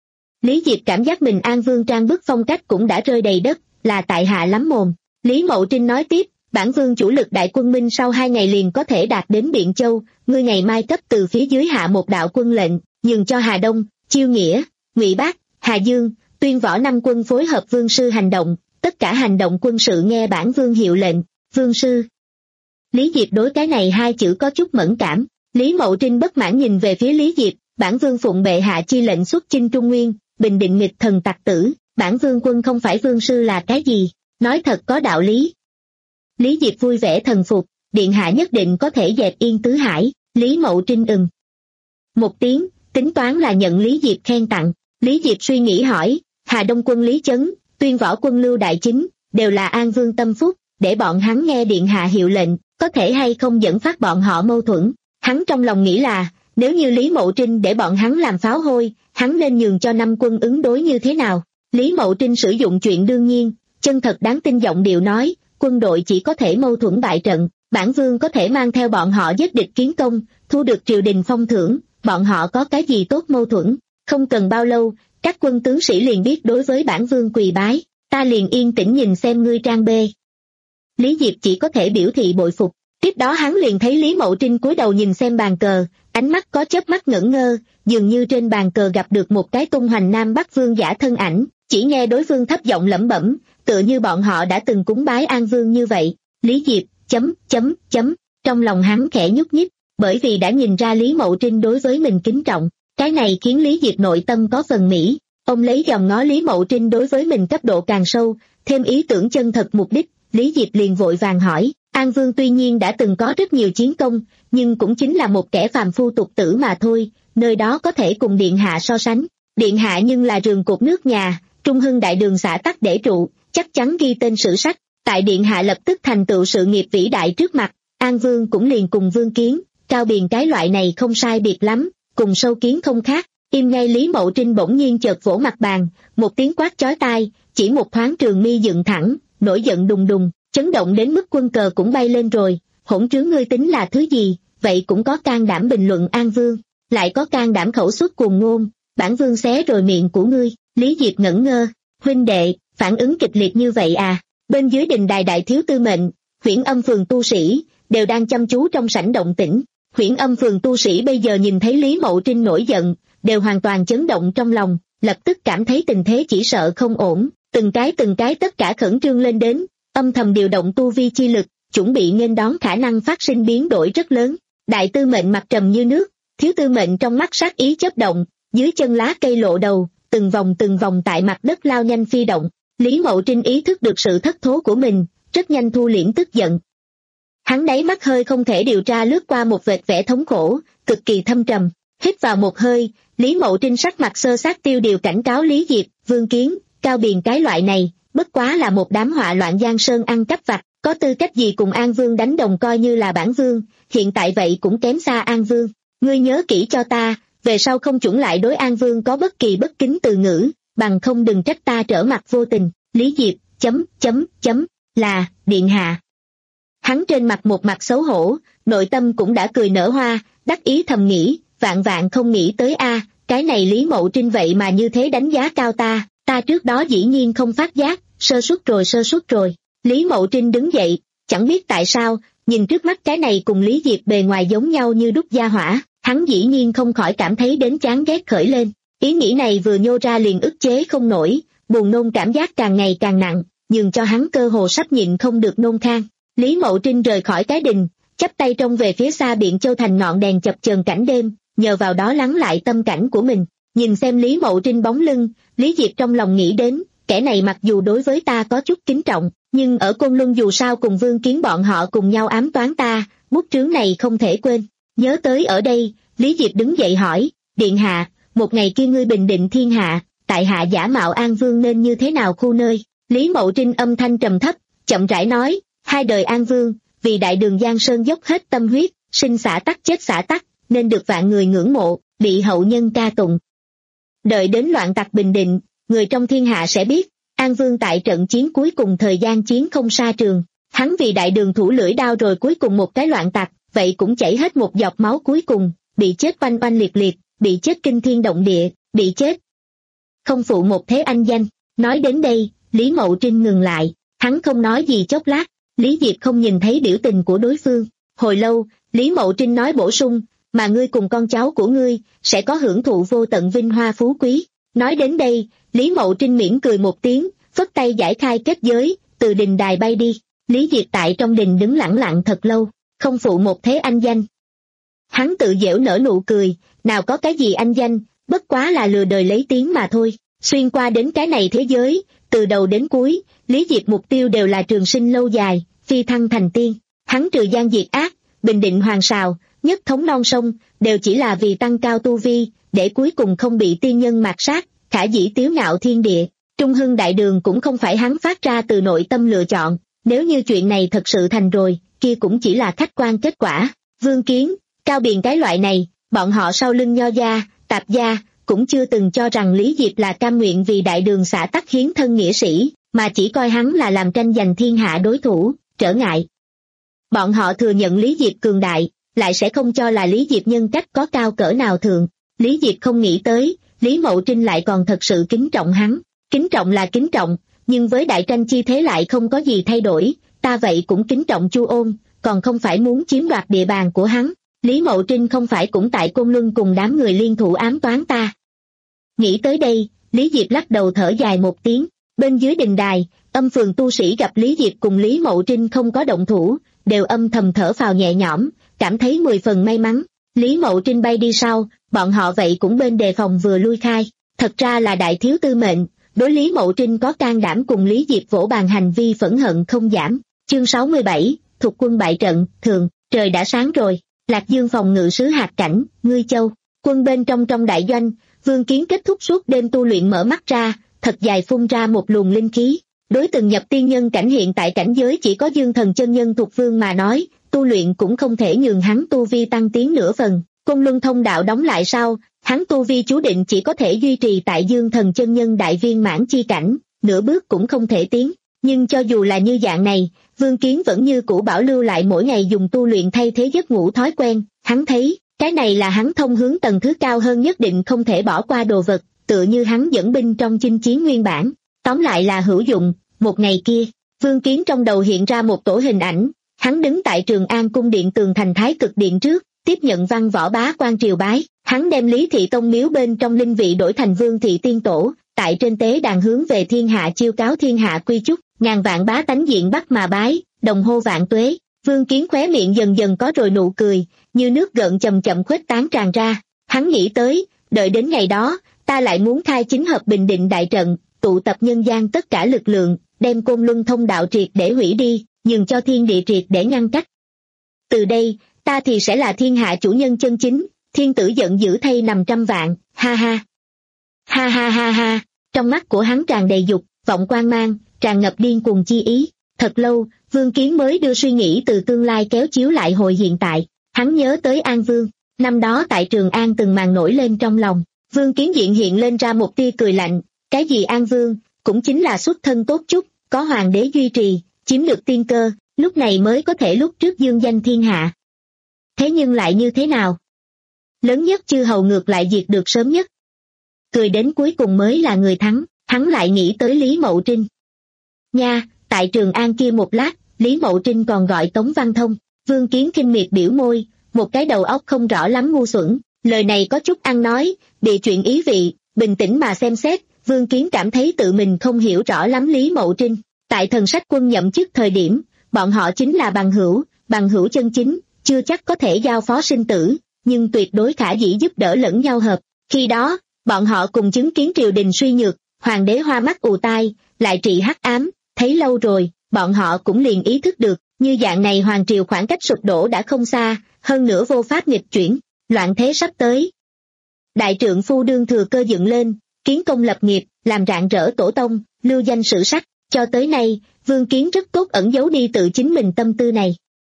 Lý Diệp cảm giác mình An Vương trang bức phong cách cũng đã rơi đầy đất, là tại hạ lắm mồm. Lý Mậu Trinh nói tiếp, bản vương chủ lực đại quân minh sau hai ngày liền có thể đạt đến Biện Châu, ngươi ngày mai cấp từ phía dưới hạ một đạo quân lệnh, nhường cho Hà Đông, Chiêu Nghĩa, Ngụy Bác, Hà Dương, Tuyên Võ năm quân phối hợp vương sư hành động, tất cả hành động quân sự nghe bản vương hiệu lệnh. Vương sư. Lý Diệp đối cái này hai chữ có chút mẫn cảm. Lý Mậu Trinh bất mãn nhìn về phía Lý Diệp, bản vương phụng bệ hạ chi lệnh xuất chinh Trung Nguyên, bình định nghịch thần tặc tử, bản vương quân không phải vương sư là cái gì, nói thật có đạo lý. Lý Diệp vui vẻ thần phục, điện hạ nhất định có thể dẹp yên tứ hải. Lý Mậu Trinh ừm một tiếng, tính toán là nhận Lý Diệp khen tặng. Lý Diệp suy nghĩ hỏi, Hà Đông quân Lý Chấn, Tuyên Võ quân Lưu Đại Chính, đều là An Vương tâm phúc, để bọn hắn nghe điện hạ hiệu lệnh, có thể hay không dẫn phát bọn họ mâu thuẫn. Hắn trong lòng nghĩ là, nếu như Lý Mậu Trinh để bọn hắn làm pháo hôi, hắn nên nhường cho năm quân ứng đối như thế nào? Lý Mậu Trinh sử dụng chuyện đương nhiên, chân thật đáng tin giọng điệu nói, quân đội chỉ có thể mâu thuẫn bại trận, bản vương có thể mang theo bọn họ giết địch kiến công, thu được triều đình phong thưởng, bọn họ có cái gì tốt mâu thuẫn? Không cần bao lâu, các quân tướng sĩ liền biết đối với bản vương quỳ bái, ta liền yên tĩnh nhìn xem ngươi trang bê. Lý Diệp chỉ có thể biểu thị bội phục. Tiếp đó hắn liền thấy Lý Mậu Trinh cúi đầu nhìn xem bàn cờ, ánh mắt có chớp mắt ngẩn ngơ, dường như trên bàn cờ gặp được một cái tung hoành Nam Bắc vương giả thân ảnh, chỉ nghe đối phương thấp giọng lẩm bẩm, tựa như bọn họ đã từng cúng bái An Vương như vậy. Lý Diệp, chấm, chấm, chấm, trong lòng hắn khẽ nhúc nhích, bởi vì đã nhìn ra Lý Mậu Trinh đối với mình kính trọng, cái này khiến Lý Diệp nội tâm có phần mỹ. Ông lấy dòng ngó Lý Mậu Trinh đối với mình cấp độ càng sâu, thêm ý tưởng chân thật mục đích, Lý Diệp liền vội vàng hỏi, An Vương tuy nhiên đã từng có rất nhiều chiến công, nhưng cũng chính là một kẻ phàm phu tục tử mà thôi, nơi đó có thể cùng Điện Hạ so sánh. Điện Hạ nhưng là rường cột nước nhà, Trung Hưng đại đường xã tắc để trụ, chắc chắn ghi tên sử sách, tại Điện Hạ lập tức thành tựu sự nghiệp vĩ đại trước mặt, An Vương cũng liền cùng Vương Kiến, Cao Biền cái loại này không sai biệt lắm, cùng Sâu Kiến không khác. Im ngay Lý Mậu Trinh bỗng nhiên chợt vỗ mặt bàn, một tiếng quát chói tai, chỉ một thoáng trường mi dựng thẳng, nổi giận đùng đùng, chấn động đến mức quân cờ cũng bay lên rồi, hỗn trướng ngươi tính là thứ gì, vậy cũng có can đảm bình luận An Vương, lại có can đảm khẩu xuất cuồng ngôn, bản vương xé rồi miệng của ngươi. Lý Diệp ngẩn ngơ, huynh đệ, phản ứng kịch liệt như vậy à? Bên dưới đình đài đại thiếu tư mệnh, Huyễn Âm phường tu sĩ, đều đang chăm chú trong sảnh động tĩnh. Huyễn Âm phường tu sĩ bây giờ nhìn thấy Lý Mậu Trinh nổi giận, đều hoàn toàn chấn động trong lòng, lập tức cảm thấy tình thế chỉ sợ không ổn, từng cái từng cái tất cả khẩn trương lên đến, âm thầm điều động tu vi chi lực, chuẩn bị nghênh đón khả năng phát sinh biến đổi rất lớn. Đại tư mệnh mặt trầm như nước, thiếu tư mệnh trong mắt sát ý chớp động, dưới chân lá cây lộ đầu, từng vòng từng vòng tại mặt đất lao nhanh phi động. Lý Mậu Trinh ý thức được sự thất thố của mình, rất nhanh thu liễm tức giận. Hắn đáy mắt hơi không thể điều tra lướt qua một vệt vẻ thống khổ, cực kỳ thâm trầm. Hít vào một hơi, Lý Mậu Trinh sắc mặt sơ sát tiêu điều cảnh cáo Lý Diệp, Vương Kiến, Cao Biền cái loại này, bất quá là một đám họa loạn giang sơn ăn cắp vặt, có tư cách gì cùng An Vương đánh đồng coi như là bản vương, hiện tại vậy cũng kém xa An Vương. Ngươi nhớ kỹ cho ta, về sau không chuẩn lại đối An Vương có bất kỳ bất kính từ ngữ, bằng không đừng trách ta trở mặt vô tình. Lý Diệp, chấm, chấm, chấm, là, điện hạ. Hắn trên mặt một mặt xấu hổ, nội tâm cũng đã cười nở hoa, đắc ý thầm nghĩ, vạn vạn không nghĩ tới a, cái này Lý Mậu Trinh vậy mà như thế đánh giá cao ta, ta trước đó dĩ nhiên không phát giác, sơ suất rồi sơ suất rồi. Lý Mậu Trinh đứng dậy, chẳng biết tại sao, nhìn trước mắt cái này cùng Lý Diệp bề ngoài giống nhau như đúc gia hỏa, hắn dĩ nhiên không khỏi cảm thấy đến chán ghét khởi lên. Ý nghĩ này vừa nhô ra liền ức chế không nổi, buồn nôn cảm giác càng ngày càng nặng, nhường cho hắn cơ hồ sắp nhịn không được nôn khan. Lý Mậu Trinh rời khỏi cái đình, chắp tay trông về phía xa Biện Châu thành ngọn đèn chập chờn cảnh đêm, nhờ vào đó lắng lại tâm cảnh của mình. Nhìn xem Lý Mậu Trinh bóng lưng, Lý Diệp trong lòng nghĩ đến, kẻ này mặc dù đối với ta có chút kính trọng, nhưng ở Côn Luân dù sao cùng Vương Kiến bọn họ cùng nhau ám toán ta, bút trướng này không thể quên. Nhớ tới ở đây, Lý Diệp đứng dậy hỏi, điện hạ, một ngày kia ngươi bình định thiên hạ, tại hạ giả mạo An Vương nên như thế nào khu nơi? Lý Mậu Trinh âm thanh trầm thấp, chậm rãi nói, hai đời An Vương, vì đại đường Giang Sơn dốc hết tâm huyết, sinh xã tắc chết xã tắc, nên được vạn người ngưỡng mộ, bị hậu nhân ca tụng. Đợi đến loạn tặc bình định, người trong thiên hạ sẽ biết, An Vương tại trận chiến cuối cùng thời gian chiến không xa trường, hắn vì đại đường thủ lưỡi đao rồi cuối cùng một cái loạn tặc, vậy cũng chảy hết một giọt máu cuối cùng, bị chết oanh oanh liệt liệt, bị chết kinh thiên động địa, bị chết không phụ một thế anh danh. Nói đến đây, Lý Mậu Trinh ngừng lại, hắn không nói gì chốc lát, Lý Diệp không nhìn thấy biểu tình của đối phương. Hồi lâu, Lý Mậu Trinh nói bổ sung, mà ngươi cùng con cháu của ngươi, sẽ có hưởng thụ vô tận vinh hoa phú quý. Nói đến đây, Lý Mậu Trinh mỉm cười một tiếng, phất tay giải khai kết giới, từ đình đài bay đi. Lý Diệp tại trong đình đứng lẳng lặng thật lâu, không phụ một thế anh danh. Hắn tự giễu nở nụ cười, nào có cái gì anh danh, bất quá là lừa đời lấy tiếng mà thôi. Xuyên qua đến cái này thế giới, từ đầu đến cuối, Lý Diệp mục tiêu đều là trường sinh lâu dài, phi thăng thành tiên. Hắn trừ gian diệt ác, bình định hoàng sào, nhất thống non sông, đều chỉ là vì tăng cao tu vi, để cuối cùng không bị tiên nhân mạt sát, khả dĩ tiếu ngạo thiên địa. Trung hưng đại đường cũng không phải hắn phát ra từ nội tâm lựa chọn, nếu như chuyện này thật sự thành rồi, kia cũng chỉ là khách quan kết quả. Vương Kiến, Cao Biền cái loại này, bọn họ sau lưng Nho gia, Tạp gia, cũng chưa từng cho rằng Lý Diệp là cam nguyện vì đại đường xã tắc hiến thân nghĩa sĩ, mà chỉ coi hắn là làm tranh giành thiên hạ đối thủ, trở ngại. Bọn họ thừa nhận Lý Diệp cường đại, lại sẽ không cho là Lý Diệp nhân cách có cao cỡ nào thượng. Lý Diệp không nghĩ tới, Lý Mậu Trinh lại còn thật sự kính trọng hắn. Kính trọng là kính trọng, nhưng với đại tranh chi thế lại không có gì thay đổi, ta vậy cũng kính trọng Chu Ôn, còn không phải muốn chiếm đoạt địa bàn của hắn. Lý Mậu Trinh không phải cũng tại Côn Luân cùng đám người liên thủ ám toán ta. Nghĩ tới đây, Lý Diệp lắc đầu thở dài một tiếng. Bên dưới đình đài, âm phường tu sĩ gặp Lý Diệp cùng Lý Mậu Trinh không có động thủ, đều âm thầm thở phào nhẹ nhõm, cảm thấy mười phần may mắn. Lý Mậu Trinh bay đi sau, bọn họ vậy cũng bên đề phòng vừa lui khai. Thật ra là đại thiếu tư mệnh, đối Lý Mậu Trinh có can đảm cùng Lý Diệp vỗ bàn hành vi phẫn hận không giảm. Chương sáu mươi bảy, thuộc quân bại trận, thường, trời đã sáng rồi. Lạc Dương phòng ngự sứ hạt cảnh, Ngươi Châu, quân bên trong trong đại doanh, Vương Kiến kết thúc suốt đêm tu luyện mở mắt ra, thật dài phun ra một luồng linh khí. Đối từng nhập tiên nhân cảnh hiện tại cảnh giới chỉ có Dương Thần chân nhân thuộc vương mà nói, tu luyện cũng không thể nhường hắn tu vi tăng tiến nửa phần. Côn Luân thông đạo đóng lại sau, hắn tu vi chú định chỉ có thể duy trì tại Dương Thần chân nhân đại viên mãn chi cảnh, nửa bước cũng không thể tiến. Nhưng cho dù là như dạng này, Vương Kiến vẫn như cũ bảo lưu lại mỗi ngày dùng tu luyện thay thế giấc ngủ thói quen. Hắn thấy, cái này là hắn thông hướng tầng thứ cao hơn nhất định không thể bỏ qua đồ vật, tựa như hắn dẫn binh trong chinh chiến nguyên bản. Tóm lại là hữu dụng. Một ngày kia, Vương Kiến trong đầu hiện ra một tổ hình ảnh, hắn đứng tại Trường An cung điện tường thành Thái Cực điện trước, tiếp nhận văn võ bá quan triều bái. Hắn đem Lý Thị Tông miếu bên trong linh vị đổi thành Vương Thị Tiên Tổ, tại trên tế đàn hướng về thiên hạ chiêu cáo thiên hạ quy chúc, ngàn vạn bá tánh diện bắt mà bái, đồng hô vạn tuế. Vương Kiến khóe miệng dần dần có rồi nụ cười, như nước gợn chậm chậm khuếch tán tràn ra. Hắn nghĩ tới, đợi đến ngày đó, ta lại muốn khai chính hợp bình định đại trận, tụ tập nhân gian tất cả lực lượng, đem Côn Luân thông đạo triệt để hủy đi, nhường cho thiên địa triệt để ngăn cách. Từ đây, ta thì sẽ là thiên hạ chủ nhân chân chính, thiên tử giận dữ thay nằm trăm vạn, ha ha. Ha ha ha ha, trong mắt của hắn tràn đầy dục, vọng quan mang, tràn ngập điên cuồng chi ý. Thật lâu, Vương Kiến mới đưa suy nghĩ từ tương lai kéo chiếu lại hồi hiện tại. Hắn nhớ tới An Vương, năm đó tại Trường An từng màn nổi lên trong lòng. Vương Kiến diện hiện lên ra một tia cười lạnh, cái gì An Vương, cũng chính là xuất thân tốt chút, có hoàng đế duy trì, chiếm được tiên cơ, lúc này mới có thể lúc trước dương danh thiên hạ. Thế nhưng lại như thế nào? Lớn nhất chư hầu ngược lại diệt được sớm nhất. Cười đến cuối cùng mới là người thắng, hắn lại nghĩ tới Lý Mậu Trinh. Nha, tại Trường An kia một lát, Lý Mậu Trinh còn gọi Tống Văn Thông. Vương Kiến khinh miệt biểu môi, một cái đầu óc không rõ lắm ngu xuẩn, lời này có chút ăn nói, bị chuyện ý vị, bình tĩnh mà xem xét, Vương Kiến cảm thấy tự mình không hiểu rõ lắm Lý Mậu Trinh. Tại Thần Sách Quân nhậm chức thời điểm, bọn họ chính là bằng hữu, bằng hữu chân chính, chưa chắc có thể giao phó sinh tử, nhưng tuyệt đối khả dĩ giúp đỡ lẫn nhau hợp. Khi đó, bọn họ cùng chứng kiến triều đình suy nhược, hoàng đế hoa mắt ù tai, lại trị hắc ám, thấy lâu rồi, bọn họ cũng liền ý thức được, như dạng này hoàng triều khoảng cách sụp đổ đã không xa, hơn nữa vô pháp nghịch chuyển, loạn thế sắp tới. Đại trượng phu đương thừa cơ dựng lên, kiến công lập nghiệp, làm rạng rỡ tổ tông, lưu danh sử sách, cho tới nay, Vương Kiến rất tốt ẩn giấu đi tự chính mình tâm tư này.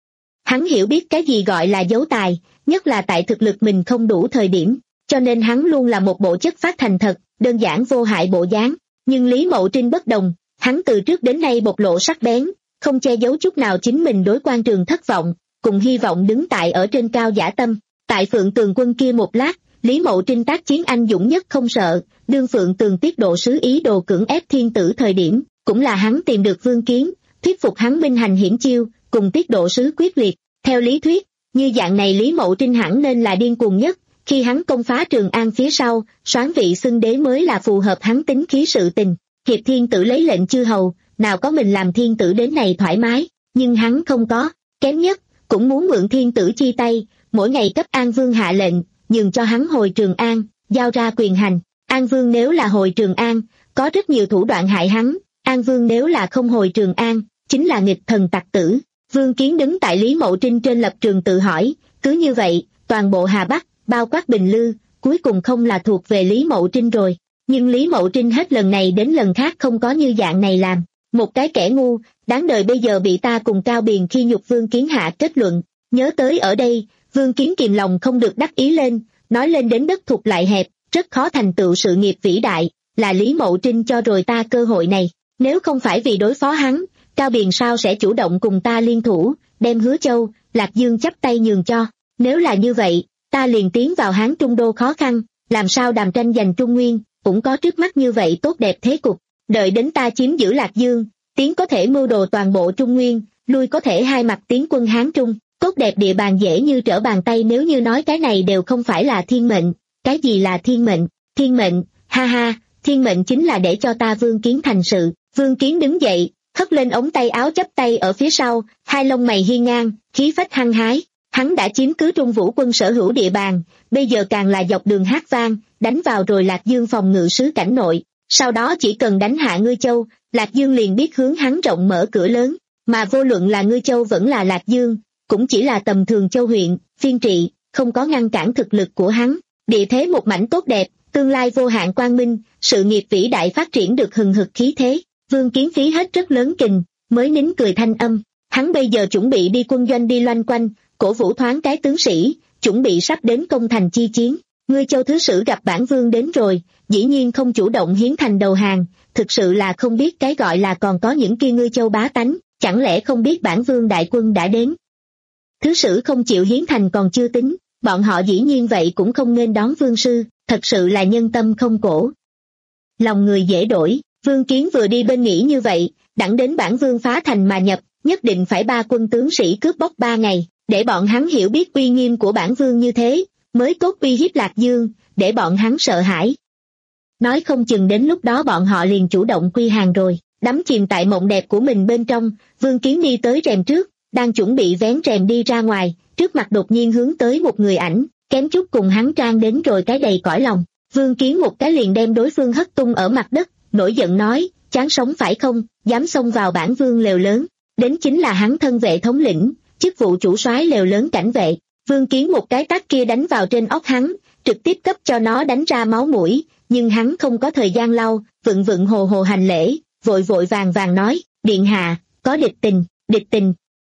Hắn hiểu biết cái gì gọi là giấu tài, nhất là tại thực lực mình không đủ thời điểm, cho nên hắn luôn là một bộ chất phát thành thật, đơn giản vô hại bộ dáng. Nhưng Lý Mậu Trinh bất đồng, hắn từ trước đến nay bộc lộ sắc bén, không che giấu chút nào chính mình đối quan trường thất vọng, cùng hy vọng đứng tại ở trên cao dã tâm. Tại Phượng Tường Quân kia một lát, Lý Mậu Trinh tác chiến anh dũng nhất không sợ, đương Phượng Tường tiết độ sứ ý đồ cưỡng ép thiên tử thời điểm, cũng là hắn tìm được Vương Kiến, thuyết phục hắn binh hành hiểm chiêu, cùng tiết độ sứ quyết liệt. Theo lý thuyết, như dạng này Lý Mậu Trinh hẳn nên là điên cuồng nhất, khi hắn công phá Trường An phía sau, soán vị xưng đế mới là phù hợp hắn tính khí sự tình. Hiệp thiên tử lấy lệnh chư hầu, nào có mình làm thiên tử đến này thoải mái, nhưng hắn không có, kém nhất, cũng muốn mượn thiên tử chi tay, mỗi ngày cấp An Vương hạ lệnh, nhường cho hắn hồi Trường An, giao ra quyền hành. An Vương nếu là hồi Trường An, có rất nhiều thủ đoạn hại hắn, An Vương nếu là không hồi Trường An, chính là nghịch thần tặc tử. Vương Kiến đứng tại Lý Mậu Trinh trên lập trường tự hỏi, cứ như vậy, toàn bộ Hà Bắc, bao quát Bình Lư, cuối cùng không là thuộc về Lý Mậu Trinh rồi. Nhưng Lý Mậu Trinh hết lần này đến lần khác không có như dạng này làm. Một cái kẻ ngu, đáng đời bây giờ bị ta cùng Cao Biền khi nhục Vương Kiến hạ kết luận. Nhớ tới ở đây, Vương Kiến kìm lòng không được đắc ý lên, nói lên đến đất thục lại hẹp, rất khó thành tựu sự nghiệp vĩ đại, là Lý Mậu Trinh cho rồi ta cơ hội này. Nếu không phải vì đối phó hắn, Cao Biền sao sẽ chủ động cùng ta liên thủ, đem Hứa Châu, Lạc Dương chắp tay nhường cho. Nếu là như vậy, ta liền tiến vào Hán Trung Đô khó khăn, làm sao đàm tranh giành Trung Nguyên, cũng có trước mắt như vậy tốt đẹp thế cục. Đợi đến ta chiếm giữ Lạc Dương, tiến có thể mưu đồ toàn bộ Trung Nguyên, lui có thể hai mặt tiến quân Hán Trung, tốt đẹp địa bàn dễ như trở bàn tay. Nếu như nói cái này đều không phải là thiên mệnh, cái gì là thiên mệnh? Thiên mệnh, ha ha, thiên mệnh chính là để cho ta Vương Kiến thành sự. Vương Kiến đứng dậy, hất lên ống tay áo chắp tay ở phía sau, hai lông mày hiên ngang, khí phách hăng hái. Hắn đã chiếm cứ Trung Vũ quân sở hữu địa bàn, bây giờ càng là dọc đường hát vang, đánh vào rồi Lạc Dương phòng ngự sứ cảnh nội. Sau đó chỉ cần đánh hạ Ngư Châu, Lạc Dương liền biết hướng hắn rộng mở cửa lớn, mà vô luận là Ngư Châu vẫn là Lạc Dương, cũng chỉ là tầm thường châu huyện, phiên trị, không có ngăn cản thực lực của hắn. Địa thế một mảnh tốt đẹp, tương lai vô hạn quang minh, sự nghiệp vĩ đại phát triển được hừng hực khí thế. Vương Kiến phí hết rất lớn kình, mới nín cười thanh âm. Hắn bây giờ chuẩn bị đi quân doanh đi loanh quanh, cổ vũ thoáng cái tướng sĩ, chuẩn bị sắp đến công thành chi chiến. Ngươi Châu thứ sử gặp bản vương đến rồi, dĩ nhiên không chủ động hiến thành đầu hàng, thực sự là không biết cái gọi là còn có những kia Ngươi Châu bá tánh, chẳng lẽ không biết bản vương đại quân đã đến. Thứ sử không chịu hiến thành còn chưa tính, bọn họ dĩ nhiên vậy cũng không nên đón vương sư, thật sự là nhân tâm không cổ. Lòng người dễ đổi, Vương Kiến vừa đi bên nghĩ như vậy, đặng đến bản vương phá thành mà nhập, nhất định phải ba quân tướng sĩ cướp bóc ba ngày, để bọn hắn hiểu biết uy nghiêm của bản vương như thế, mới tốt uy hiếp Lạc Dương, để bọn hắn sợ hãi. Nói không chừng đến lúc đó bọn họ liền chủ động quy hàng rồi. Đắm chìm tại mộng đẹp của mình bên trong, Vương Kiến đi tới rèm trước, đang chuẩn bị vén rèm đi ra ngoài, trước mặt đột nhiên hướng tới một người ảnh, kém chút cùng hắn trang đến rồi cái đầy cõi lòng. Vương Kiến một cái liền đem đối phương hất tung ở mặt đất, nổi giận nói, chán sống phải không, dám xông vào bản vương lều lớn, đến chính là hắn thân vệ thống lĩnh, chức vụ chủ soái lều lớn cảnh vệ. Vương Kiến một cái tát kia đánh vào trên óc hắn, trực tiếp cấp cho nó đánh ra máu mũi, nhưng hắn không có thời gian lau, vựng vựng hồ hồ hành lễ, vội vội vàng vàng nói, điện hạ, có địch tình, địch tình.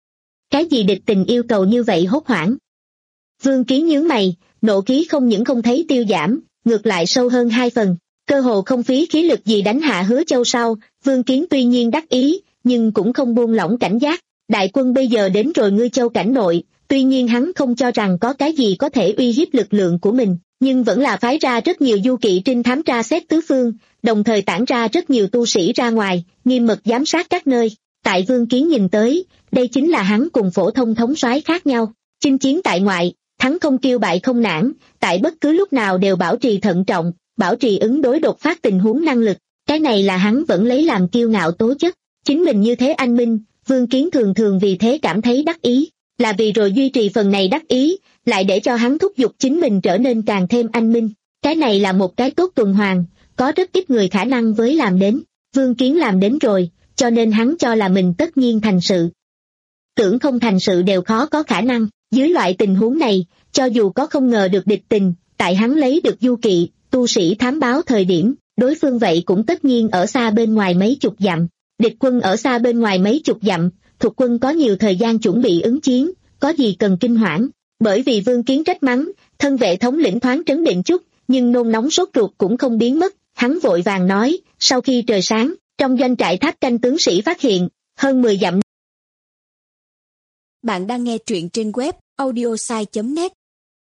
Cái gì địch tình yêu cầu như vậy hốt hoảng? Vương Kiến nhướng mày, nộ khí không những không thấy tiêu giảm, ngược lại sâu hơn hai phần, cơ hồ không phí khí lực gì đánh hạ Hứa Châu sau. Vương Kiến tuy nhiên đắc ý, nhưng cũng không buông lỏng cảnh giác. Đại quân bây giờ đến rồi Ngư Châu cảnh nội, tuy nhiên hắn không cho rằng có cái gì có thể uy hiếp lực lượng của mình, nhưng vẫn là phái ra rất nhiều du kỵ trinh thám tra xét tứ phương, đồng thời tản ra rất nhiều tu sĩ ra ngoài, nghiêm mật giám sát các nơi. Tại Vương Kiến nhìn tới, đây chính là hắn cùng phổ thông thống soái khác nhau, chinh chiến tại ngoại, thắng không kiêu bại không nản, tại bất cứ lúc nào đều bảo trì thận trọng, bảo trì ứng đối đột phát tình huống năng lực, cái này là hắn vẫn lấy làm kiêu ngạo tố chất. Chính mình như thế anh minh, Vương Kiến thường thường vì thế cảm thấy đắc ý, là vì rồi duy trì phần này đắc ý, lại để cho hắn thúc giục chính mình trở nên càng thêm anh minh. Cái này là một cái tốt tuần hoàn, có rất ít người khả năng với làm đến. Vương Kiến làm đến rồi, cho nên hắn cho là mình tất nhiên thành sự. Tưởng không thành sự đều khó có khả năng. Dưới loại tình huống này, cho dù có không ngờ được địch tình, tại hắn lấy được du kỵ, tu sĩ thám báo thời điểm, đối phương vậy cũng tất nhiên ở xa bên ngoài mấy chục dặm. Địch quân ở xa bên ngoài mấy chục dặm, thuộc quân có nhiều thời gian chuẩn bị ứng chiến, có gì cần kinh hoảng. Bởi vì Vương Kiến trách mắng, thân vệ thống lĩnh thoáng trấn định chút, nhưng nôn nóng sốt ruột cũng không biến mất. Hắn vội vàng nói, sau khi trời sáng, trong doanh trại tháp canh tướng sĩ phát hiện, hơn mười dặm. Bạn đang nghe truyện trên web audiosai chấm net.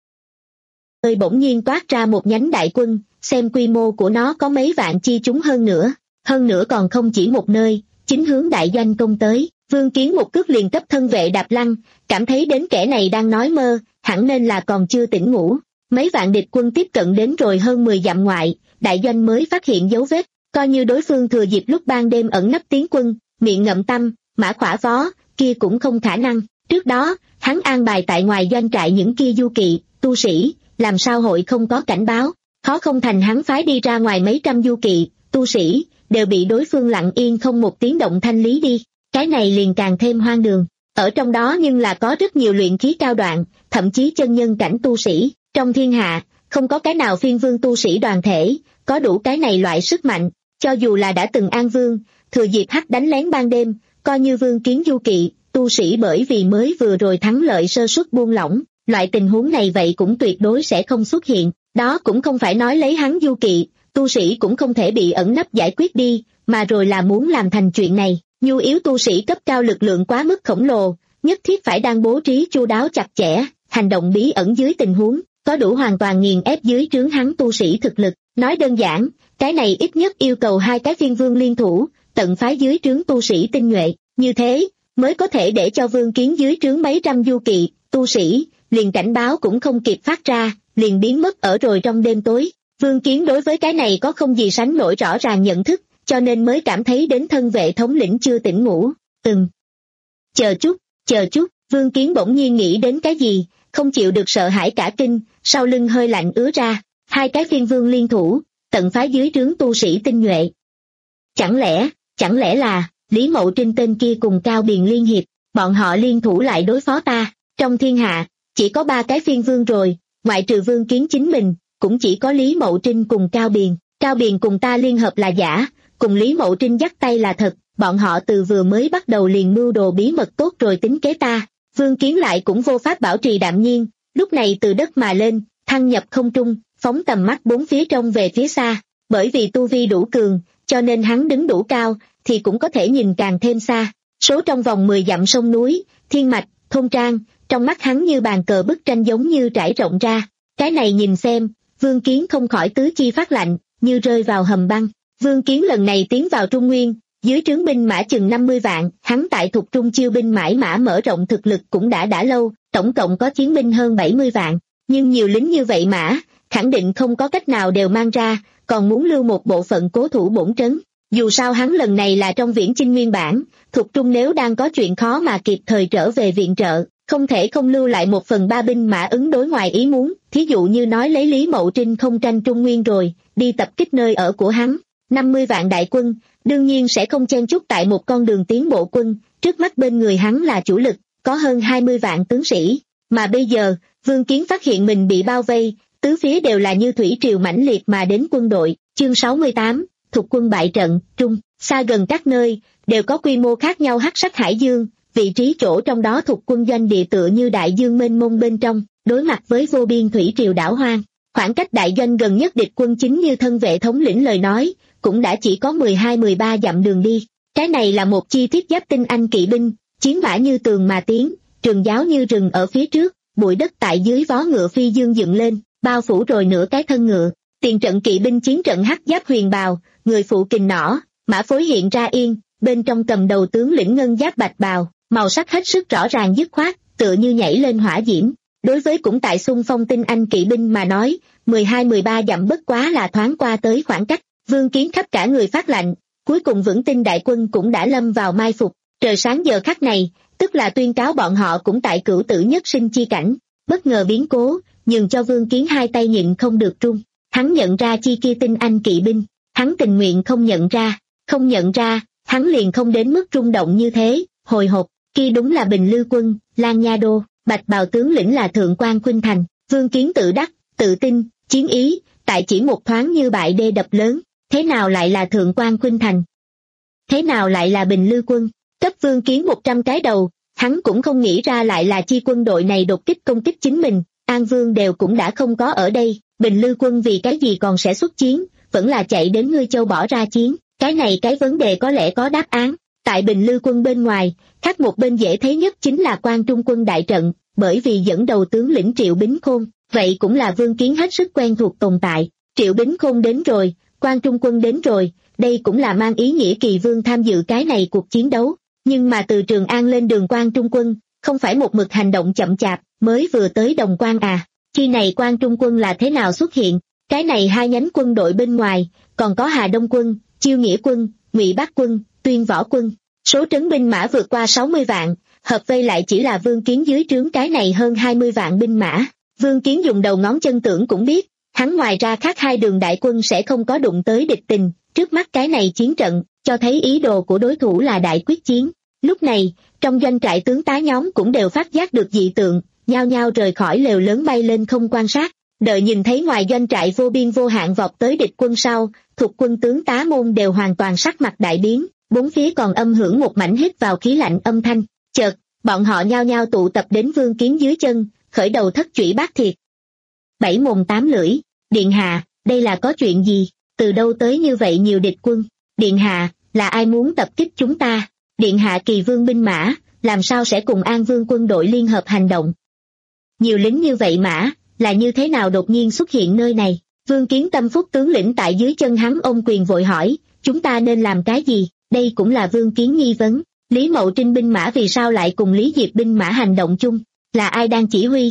Nơi bỗng nhiên toát ra một nhánh đại quân, xem quy mô của nó có mấy vạn chi chúng hơn nữa, hơn nữa còn không chỉ một nơi, chính hướng đại doanh công tới. Vương Kiến một cước liền cấp thân vệ đạp lăn, cảm thấy đến kẻ này đang nói mơ, hẳn nên là còn chưa tỉnh ngủ. Mấy vạn địch quân tiếp cận đến rồi hơn mười dặm ngoại, đại doanh mới phát hiện dấu vết, coi như đối phương thừa dịp lúc ban đêm ẩn nấp tiến quân, miệng ngậm tăm, mã khỏa vó, kia cũng không khả năng. Trước đó, hắn an bài tại ngoài doanh trại những kia du kỵ, tu sĩ, làm sao hội không có cảnh báo, khó không thành hắn phái đi ra ngoài mấy trăm du kỵ, tu sĩ, đều bị đối phương lặng yên không một tiếng động thanh lý đi. Cái này liền càng thêm hoang đường, ở trong đó nhưng là có rất nhiều luyện khí cao đoạn, thậm chí chân nhân cảnh tu sĩ, trong thiên hạ, không có cái nào phiên vương tu sĩ đoàn thể, có đủ cái này loại sức mạnh, cho dù là đã từng an vương, thừa dịp hắc đánh lén ban đêm, coi như Vương Kiến du kỵ, tu sĩ bởi vì mới vừa rồi thắng lợi sơ suất buông lỏng, loại tình huống này vậy cũng tuyệt đối sẽ không xuất hiện, đó cũng không phải nói lấy hắn du kỵ, tu sĩ cũng không thể bị ẩn nấp giải quyết đi, mà rồi là muốn làm thành chuyện này. Nhu yếu tu sĩ cấp cao lực lượng quá mức khổng lồ, nhất thiết phải đang bố trí chu đáo chặt chẽ, hành động bí ẩn dưới tình huống, có đủ hoàn toàn nghiền ép dưới trướng hắn tu sĩ thực lực. Nói đơn giản, cái này ít nhất yêu cầu hai cái phiên vương liên thủ, tận phái dưới trướng tu sĩ tinh nhuệ, như thế, mới có thể để cho Vương Kiến dưới trướng mấy trăm du kỵ, tu sĩ, liền cảnh báo cũng không kịp phát ra, liền biến mất ở rồi trong đêm tối. Vương Kiến đối với cái này có không gì sánh nổi rõ ràng nhận thức, cho nên mới cảm thấy đến thân vệ thống lĩnh chưa tỉnh ngủ. Ừm. Chờ chút, chờ chút, Vương Kiến bỗng nhiên nghĩ đến cái gì, không chịu được sợ hãi cả kinh, sau lưng hơi lạnh ứa ra, hai cái phiên vương liên thủ, tận phái dưới trướng tu sĩ tinh nhuệ. Chẳng lẽ, chẳng lẽ là, Lý Mậu Trinh tên kia cùng Cao Biền liên hiệp, bọn họ liên thủ lại đối phó ta, trong thiên hạ, chỉ có ba cái phiên vương rồi, ngoại trừ Vương Kiến chính mình, cũng chỉ có Lý Mậu Trinh cùng Cao Biền, Cao Biền cùng ta liên hợp là giả, cùng Lý Mậu Trinh dắt tay là thật, bọn họ từ vừa mới bắt đầu liền mưu đồ bí mật tốt rồi tính kế ta. Vương Kiến lại cũng vô pháp bảo trì đạm nhiên, lúc này từ đất mà lên, thăng nhập không trung, phóng tầm mắt bốn phía trông về phía xa, bởi vì tu vi đủ cường, cho nên hắn đứng đủ cao, thì cũng có thể nhìn càng thêm xa. Số trong vòng mười dặm sông núi, thiên mạch, thôn trang, trong mắt hắn như bàn cờ bức tranh giống như trải rộng ra. Cái này nhìn xem, Vương Kiến không khỏi tứ chi phát lạnh, như rơi vào hầm băng. Vương Kiến lần này tiến vào Trung Nguyên, dưới trướng binh mã chừng năm mươi vạn, hắn tại thuộc Trung chiêu binh mãi mã mở rộng thực lực cũng đã đã lâu, tổng cộng có chiến binh hơn bảy mươi vạn, nhưng nhiều lính như vậy mã, khẳng định không có cách nào đều mang ra, còn muốn lưu một bộ phận cố thủ bổn trấn. Dù sao hắn lần này là trong viễn chinh nguyên bản, thuộc Trung nếu đang có chuyện khó mà kịp thời trở về viện trợ, không thể không lưu lại một phần ba binh mã ứng đối ngoài ý muốn, thí dụ như nói lấy Lý Mậu Trinh không tranh Trung Nguyên rồi, đi tập kích nơi ở của hắn. năm mươi vạn đại quân, đương nhiên sẽ không chen chúc tại một con đường tiến bộ quân, trước mắt bên người hắn là chủ lực, có hơn hai mươi vạn tướng sĩ, mà bây giờ, Vương Kiến phát hiện mình bị bao vây, tứ phía đều là như thủy triều mãnh liệt mà đến quân đội. Chương sáu mươi tám, thuộc quân bại trận, Trung, xa gần các nơi, đều có quy mô khác nhau hắc sắc hải dương, vị trí chỗ trong đó thuộc quân doanh địa tựa như đại dương mênh mông bên trong, đối mặt với vô biên thủy triều đảo hoang. Khoảng cách đại doanh gần nhất địch quân chính như thân vệ thống lĩnh lời nói, cũng đã chỉ có mười hai mười ba dặm đường đi. Cái này là một chi thiết giáp tinh anh kỵ binh, chiến mã như tường mà tiến, trường giáo như rừng ở phía trước, bụi đất tại dưới vó ngựa phi dương dựng lên, bao phủ rồi nửa cái thân ngựa. Tiền trận kỵ binh chiến trận hắc giáp huyền bào, người phụ kình nỏ, mã phối hiện ra yên, bên trong cầm đầu tướng lĩnh ngân giáp bạch bào, màu sắc hết sức rõ ràng dứt khoát, tựa như nhảy lên hỏa diễm. Đối với cũng tại xung phong tinh anh kỵ binh mà nói, mười hai mười ba dặm bất quá là thoáng qua tới khoảng cách. Vương Kiến khắp cả người phát lạnh, cuối cùng vững tin đại quân cũng đã lâm vào mai phục. Trời sáng giờ khắc này, tức là tuyên cáo bọn họ cũng tại cửu tử nhất sinh chi cảnh. Bất ngờ biến cố, nhường cho Vương Kiến hai tay nhịn không được run. Hắn nhận ra chi kia tinh anh kỵ binh, hắn tình nguyện không nhận ra, không nhận ra, hắn liền không đến mức rung động như thế. Hồi hộp, kia đúng là Bình Lư quân, Lan Nha Đô, bạch bào tướng lĩnh là Thượng quan Khuynh Thành. Vương Kiến tự đắc, tự tin, chiến ý, tại chỉ một thoáng như bại đê đập lớn. Thế nào lại là Thượng quan Khuynh Thành? Thế nào lại là Bình Lư quân? Cấp Vương Kiến một trăm cái đầu, hắn cũng không nghĩ ra lại là chi quân đội này đột kích công kích chính mình. An Vương đều cũng đã không có ở đây, Bình Lư quân vì cái gì còn sẽ xuất chiến, vẫn là chạy đến Ngư Châu bỏ ra chiến. Cái này cái vấn đề có lẽ có đáp án. Tại Bình Lư quân bên ngoài, khác một bên dễ thấy nhất chính là Quan Trung quân đại trận, bởi vì dẫn đầu tướng lĩnh Triệu Bính Khôn, vậy cũng là Vương Kiến hết sức quen thuộc tồn tại. Triệu Bính Khôn đến rồi, Quan Trung quân đến rồi, đây cũng là mang ý nghĩa Kỳ Vương tham dự cái này cuộc chiến đấu. Nhưng mà từ Trường An lên đường Quan Trung quân, không phải một mực hành động chậm chạp, mới vừa tới Đồng Quan à. Khi này Quan Trung quân là thế nào xuất hiện? Cái này hai nhánh quân đội bên ngoài, còn có Hà Đông quân, Chiêu Nghĩa quân, Ngụy Bắc quân, Tuyên Võ quân. Số trấn binh mã vượt qua sáu mươi vạn, hợp vây lại chỉ là Vương Kiến dưới trướng cái này hơn hai mươi vạn binh mã. Vương Kiến dùng đầu ngón chân tưởng cũng biết, hắn ngoài ra khác hai đường đại quân sẽ không có đụng tới địch tình, trước mắt cái này chiến trận, cho thấy ý đồ của đối thủ là đại quyết chiến. Lúc này, trong doanh trại tướng tá nhóm cũng đều phát giác được dị tượng, nhao nhao rời khỏi lều lớn bay lên không quan sát. Đợi nhìn thấy ngoài doanh trại vô biên vô hạn vọt tới địch quân sau, thuộc quân tướng tá môn đều hoàn toàn sắc mặt đại biến, bốn phía còn âm hưởng một mảnh hít vào khí lạnh âm thanh. Chợt, bọn họ nhao nhao tụ tập đến Vương Kiến dưới chân, khởi đầu thất chủy bát thiệt. Bảy mồm tám lưỡi, điện hạ, đây là có chuyện gì, từ đâu tới như vậy nhiều địch quân, điện hạ, là ai muốn tập kích chúng ta, điện hạ Kỳ Vương binh mã, làm sao sẽ cùng An Vương quân đội liên hợp hành động. Nhiều lính như vậy mã, là như thế nào đột nhiên xuất hiện nơi này? Vương Kiến tâm phúc tướng lĩnh tại dưới chân hắn ôm quyền vội hỏi, chúng ta nên làm cái gì? Đây cũng là Vương Kiến nghi vấn. Lý Mậu Trinh binh mã vì sao lại cùng Lý Diệp binh mã hành động chung? Là ai đang chỉ huy?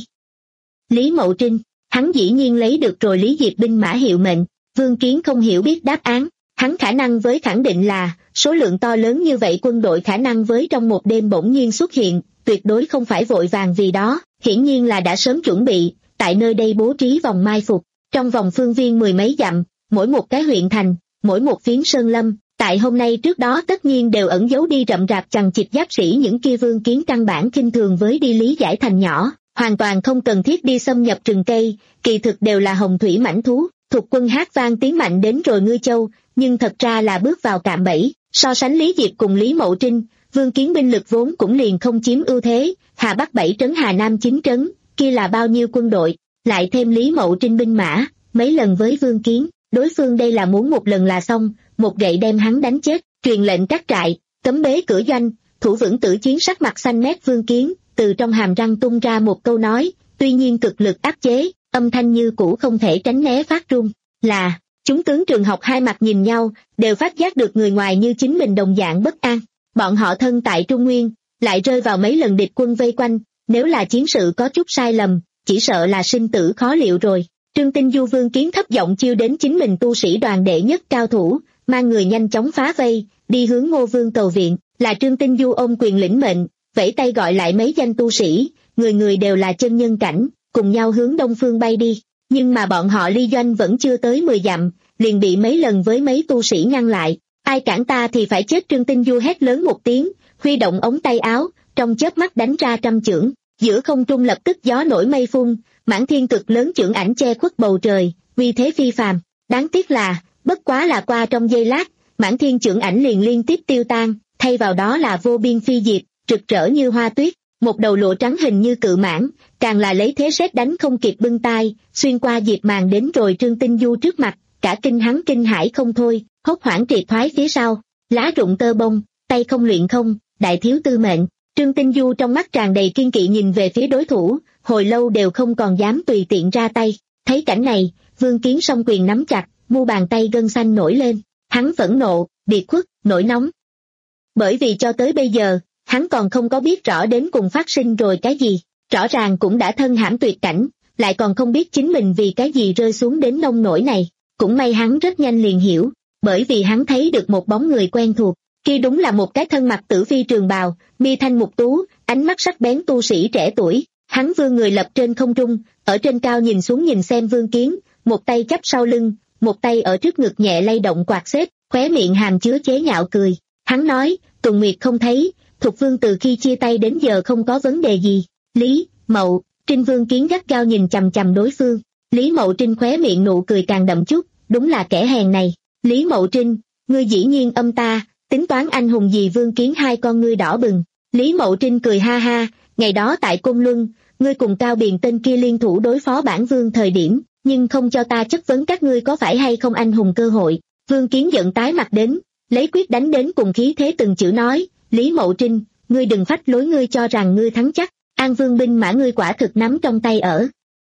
Lý Mậu Trinh, hắn dĩ nhiên lấy được rồi Lý Diệp binh mã hiệu mệnh. Vương Kiến không hiểu biết đáp án. Hắn khả năng với khẳng định là, số lượng to lớn như vậy quân đội khả năng với trong một đêm bỗng nhiên xuất hiện, tuyệt đối không phải vội vàng vì đó, hiển nhiên là đã sớm chuẩn bị, tại nơi đây bố trí vòng mai phục, trong vòng phương viên mười mấy dặm, mỗi một cái huyện thành, mỗi một phiến sơn lâm, tại hôm nay trước đó tất nhiên đều ẩn giấu đi rậm rạp chằng chịt giáp sĩ những kia Vương Kiến căn bản khinh thường với đi lý giải thành nhỏ, hoàn toàn không cần thiết đi xâm nhập rừng cây, kỳ thực đều là hồng thủy mãnh thú, thuộc quân hát vang tiến mạnh đến rồi Ngư Châu, nhưng thật ra là bước vào cạm bẫy. So sánh Lý Diệp cùng Lý Mậu Trinh, Vương Kiến binh lực vốn cũng liền không chiếm ưu thế, Hà Bắc bảy trấn Hà Nam chín trấn, kia là bao nhiêu quân đội, lại thêm Lý Mậu Trinh binh mã, mấy lần với Vương Kiến, đối phương đây là muốn một lần là xong, một gậy đem hắn đánh chết, truyền lệnh các trại, cấm bế cửa doanh, thủ vững tử chiến sắc mặt xanh mét Vương Kiến, từ trong hàm răng tung ra một câu nói, tuy nhiên cực lực áp chế, âm thanh như cũ không thể tránh né phát run, là, chúng tướng trường học hai mặt nhìn nhau, đều phát giác được người ngoài như chính mình đồng dạng bất an, bọn họ thân tại Trung Nguyên, lại rơi vào mấy lần địch quân vây quanh, nếu là chiến sự có chút sai lầm, chỉ sợ là sinh tử khó liệu rồi. Trương Tinh Du Vương Kiến thấp giọng chiêu đến chính mình tu sĩ đoàn đệ nhất cao thủ, mang người nhanh chóng phá vây, đi hướng Ngô Vương cầu viện, là Trương Tinh Du ôm quyền lĩnh mệnh, vẫy tay gọi lại mấy danh tu sĩ, người người đều là chân nhân cảnh, cùng nhau hướng đông phương bay đi, nhưng mà bọn họ ly doanh vẫn chưa tới mười dặm, liền bị mấy lần với mấy tu sĩ ngăn lại, ai cản ta thì phải chết. Trương Tinh Du hét lớn một tiếng, huy động ống tay áo, trong chớp mắt đánh ra trăm chưởng, giữa không trung lập tức gió nổi mây phun, mãn thiên cực lớn chưởng ảnh che khuất bầu trời, uy thế phi phàm. Đáng tiếc là, bất quá là qua trong giây lát, mãn thiên chưởng ảnh liền liên tiếp tiêu tan, thay vào đó là vô biên phi diệp, rực rỡ như hoa tuyết, một đầu lụa trắng hình như cự mãng, càng là lấy thế sét đánh không kịp bưng tai, xuyên qua diệp màn đến rồi Trương Tinh Du trước mặt, cả kinh hắn kinh hãi không thôi, hốt hoảng triệt thoái phía sau, lá rụng tơ bông, tay không luyện không, đại thiếu tư mệnh. Trương Tinh Du trong mắt tràn đầy kiên kỵ nhìn về phía đối thủ, hồi lâu đều không còn dám tùy tiện ra tay. Thấy cảnh này, Vương Kiến song quyền nắm chặt, mu bàn tay gân xanh nổi lên, hắn phẫn nộ, điệt khuất, nổi nóng. Bởi vì cho tới bây giờ, hắn còn không có biết rõ đến cùng phát sinh rồi cái gì, rõ ràng cũng đã thân hãm tuyệt cảnh, lại còn không biết chính mình vì cái gì rơi xuống đến nông nỗi này. Cũng may hắn rất nhanh liền hiểu, bởi vì hắn thấy được một bóng người quen thuộc, kia đúng là một cái thân mặc tử phi trường bào, mi thanh mục tú, ánh mắt sắc bén tu sĩ trẻ tuổi. Hắn vươn người lập trên không trung, ở trên cao nhìn xuống nhìn xem Vương Kiến, một tay chắp sau lưng, một tay ở trước ngực nhẹ lay động quạt xếp, khóe miệng hàm chứa chế nhạo cười. Hắn nói, Tuần Nguyệt không thấy, Thục Vương từ khi chia tay đến giờ không có vấn đề gì. Lý Mậu Trinh Vương Kiến gắt gao nhìn chằm chằm đối phương. Lý Mậu Trinh khóe miệng nụ cười càng đậm chút, đúng là kẻ hèn này. Lý Mậu Trinh, ngươi dĩ nhiên âm ta, tính toán anh hùng gì? Vương Kiến hai con ngươi đỏ bừng. Lý Mậu Trinh cười ha ha, ngày đó tại Côn Luân, ngươi cùng Cao Biền tên kia liên thủ đối phó bản vương thời điểm, nhưng không cho ta chất vấn các ngươi có phải hay không anh hùng cơ hội. Vương Kiến giận tái mặt đến, lấy quyết đánh đến cùng khí thế từng chữ nói, Lý Mậu Trinh, ngươi đừng phách lối, ngươi cho rằng ngươi thắng chắc, An Vương binh mã ngươi quả thực nắm trong tay ở.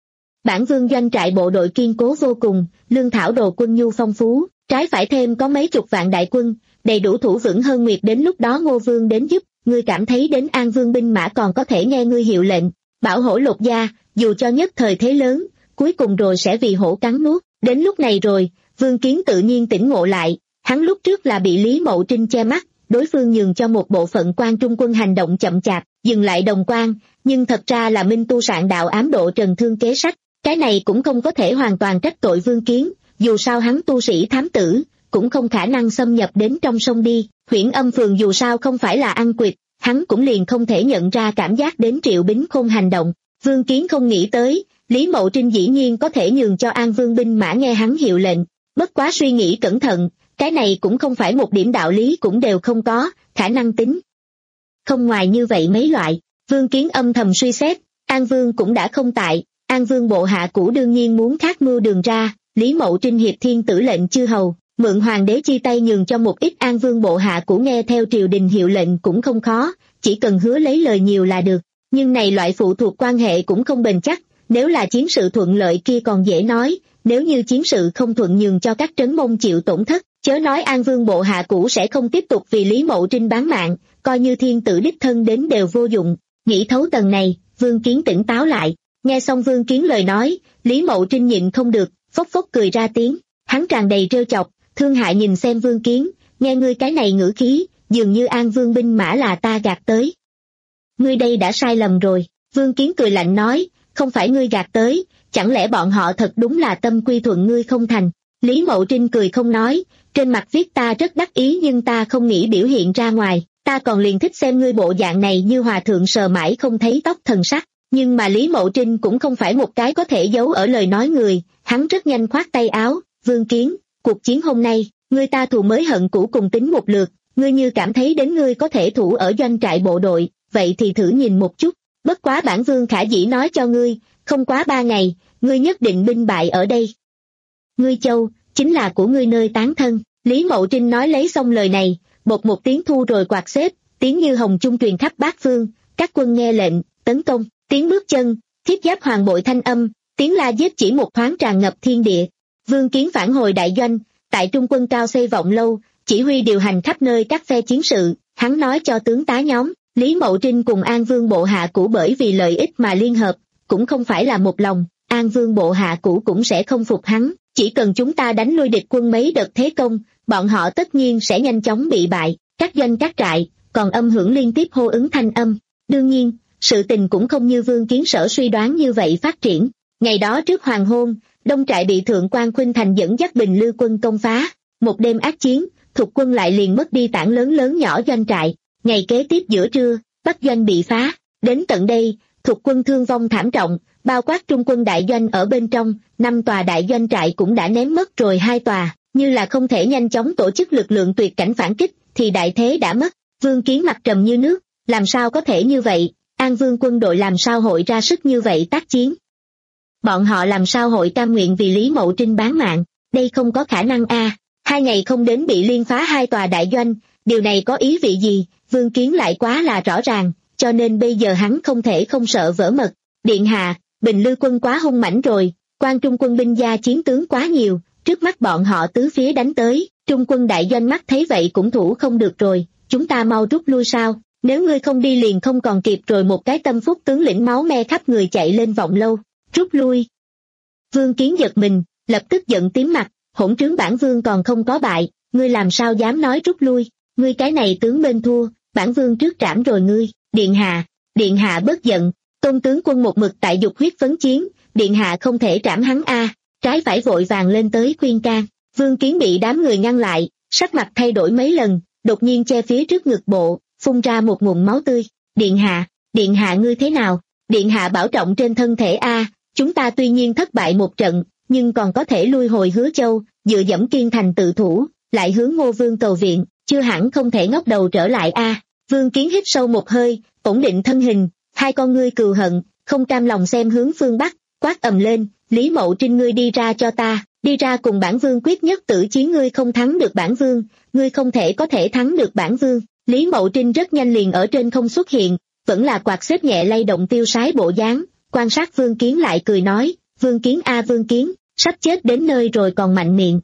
Bản vương doanh trại bộ đội kiên cố vô cùng, lương thảo đồ quân nhu phong phú, trái phải thêm có mấy chục vạn đại quân, đầy đủ thủ vững hơn Nguyệt, đến lúc đó Ngô Vương đến giúp, ngươi cảm thấy đến An Vương binh mã còn có thể nghe ngươi hiệu lệnh? Bảo hổ lột da, dù cho nhất thời thế lớn, cuối cùng rồi sẽ vì hổ cắn nuốt. Đến lúc này rồi, Vương Kiến tự nhiên tỉnh ngộ lại, hắn lúc trước là bị Lý Mậu Trinh che mắt, đối phương nhường cho một bộ phận quan trung quân hành động chậm chạp, dừng lại đồng quan, nhưng thật ra là Minh Tu soạn đạo ám độ trần thương kế sách. Cái này cũng không có thể hoàn toàn trách tội Vương Kiến, dù sao hắn tu sĩ thám tử, cũng không khả năng xâm nhập đến trong sông đi. Huyễn Âm Phường dù sao không phải là ăn quỵt, hắn cũng liền không thể nhận ra cảm giác đến Triệu Bính Khôn hành động. Vương Kiến không nghĩ tới, Lý Mậu Trinh dĩ nhiên có thể nhường cho An Vương binh mã nghe hắn hiệu lệnh. Bất quá suy nghĩ cẩn thận, cái này cũng không phải một điểm đạo lý cũng đều không có, khả năng tính không ngoài như vậy mấy loại. Vương Kiến âm thầm suy xét, An Vương cũng đã không tại, An Vương bộ hạ cũ đương nhiên muốn khác mưu đường ra. Lý Mậu Trinh hiệp thiên tử lệnh chư hầu, mượn hoàng đế chi tay nhường cho một ít An Vương bộ hạ cũ nghe theo triều đình hiệu lệnh cũng không khó, chỉ cần hứa lấy lời nhiều là được. Nhưng này loại phụ thuộc quan hệ cũng không bền chắc, nếu là chiến sự thuận lợi kia còn dễ nói, nếu như chiến sự không thuận nhường cho các trấn mông chịu tổn thất, chớ nói An Vương bộ hạ cũ sẽ không tiếp tục vì Lý Mậu Trinh bán mạng, coi như thiên tử đích thân đến đều vô dụng. Nghĩ thấu tầng này, Vương Kiến tỉnh táo lại, nghe xong Vương Kiến lời nói, Lý Mậu Trinh nhịn không được, phốc phốc cười ra tiếng, hắn tràn đầy trêu chọc, thương hại nhìn xem Vương Kiến, nghe ngươi cái này ngữ khí, dường như An Vương binh mã là ta gạt tới. Ngươi đây đã sai lầm rồi. Vương Kiến cười lạnh nói, không phải ngươi gạt tới, chẳng lẽ bọn họ thật đúng là tâm quy thuận ngươi không thành? Lý Mậu Trinh cười không nói, trên mặt viết ta rất đắc ý nhưng ta không nghĩ biểu hiện ra ngoài, ta còn liền thích xem ngươi bộ dạng này như hòa thượng sờ mãi không thấy tóc thần sắc. Nhưng mà Lý Mậu Trinh cũng không phải một cái có thể giấu ở lời nói người, hắn rất nhanh khoát tay áo, Vương Kiến, cuộc chiến hôm nay, ngươi ta thù mới hận cũ cùng tính một lượt, ngươi như cảm thấy đến ngươi có thể thủ ở doanh trại bộ đội, vậy thì thử nhìn một chút, bất quá bản vương khả dĩ nói cho ngươi, không quá ba ngày, ngươi nhất định binh bại ở đây. Ngươi châu, chính là của ngươi nơi tán thân. Lý Mậu Trinh nói lấy xong lời này, bột một tiếng thu rồi quạt xếp, tiếng như hồng trung truyền khắp bát phương, các quân nghe lệnh, tấn công, tiếng bước chân, thiết giáp hoàng bội thanh âm, tiếng la giết chỉ một thoáng tràn ngập thiên địa. Vương Kiến phản hồi đại doanh, tại trung quân cao xây vọng lâu, chỉ huy điều hành khắp nơi các phe chiến sự, hắn nói cho tướng tá nhóm, Lý Mậu Trinh cùng An Vương bộ hạ cũ bởi vì lợi ích mà liên hợp, cũng không phải là một lòng, An Vương bộ hạ cũ cũng sẽ không phục hắn, chỉ cần chúng ta đánh lui địch quân mấy đợt thế công, bọn họ tất nhiên sẽ nhanh chóng bị bại. Các doanh các trại, còn âm hưởng liên tiếp hô ứng thanh âm. Đương nhiên, sự tình cũng không như Vương Kiến sở suy đoán như vậy phát triển. Ngày đó trước hoàng hôn, đông trại bị Thượng quan Khuynh Thành dẫn dắt Bình Lư quân công phá. Một đêm ác chiến, Thục quân lại liền mất đi tảng lớn lớn nhỏ doanh trại. Ngày kế tiếp giữa trưa, Bắc doanh bị phá. Đến tận đây, Thục quân thương vong thảm trọng, bao quát trung quân đại doanh ở bên trong, năm tòa đại doanh trại cũng đã ném mất rồi hai tòa. Như là không thể nhanh chóng tổ chức lực lượng tuyệt cảnh phản kích, thì đại thế đã mất. Vương Kiến mặt trầm như nước, làm sao có thể như vậy, An Vương quân đội làm sao hội ra sức như vậy tác chiến. Bọn họ làm sao hội cam nguyện vì Lý Mậu Trinh bán mạng, đây không có khả năng a. À. Hai ngày không đến bị liên phá hai tòa đại doanh, điều này có ý vị gì, Vương Kiến lại quá là rõ ràng, cho nên bây giờ hắn không thể không sợ vỡ mật. Điện hạ, Bình Lư quân quá hung mãnh rồi, quan trung quân binh gia chiến tướng quá nhiều, trước mắt bọn họ tứ phía đánh tới, trung quân đại doanh mắt thấy vậy cũng thủ không được rồi, chúng ta mau rút lui sao, nếu ngươi không đi liền không còn kịp rồi. Một cái tâm phúc tướng lĩnh máu me khắp người chạy lên vọng lâu. Rút lui. Vương Kiến giật mình, lập tức giận tím mặt, hỗn trướng bản vương còn không có bại, ngươi làm sao dám nói rút lui, ngươi cái này tướng bên thua, bản vương trước trảm rồi ngươi. Điện hạ, điện hạ bất giận, Tôn tướng quân một mực tại dục huyết phấn chiến, điện hạ không thể trảm hắn a. Trái phải vội vàng lên tới khuyên can. Vương Kiến bị đám người ngăn lại, sắc mặt thay đổi mấy lần, đột nhiên che phía trước ngực bộ, phun ra một ngụm máu tươi. Điện hạ, điện hạ ngươi thế nào? Điện hạ bảo trọng trên thân thể a. Chúng ta tuy nhiên thất bại một trận, nhưng còn có thể lui hồi Hứa Châu, dựa dẫm Kiên Thành tự thủ, lại hướng Ngô Vương cầu viện, chưa hẳn không thể ngóc đầu trở lại a. Vương Kiến hít sâu một hơi, ổn định thân hình, hai con ngươi cừu hận, không cam lòng xem hướng phương Bắc, quát ầm lên, Lý Mậu Trinh ngươi đi ra cho ta, đi ra cùng bản vương quyết nhất tử chiến, ngươi không thắng được bản vương, ngươi không thể có thể thắng được bản vương. Lý Mậu Trinh rất nhanh liền ở trên không xuất hiện, vẫn là quạt xếp nhẹ lay động tiêu sái bộ dáng, quan sát Vương Kiến lại cười nói, Vương Kiến a Vương Kiến, sắp chết đến nơi rồi còn mạnh miệng.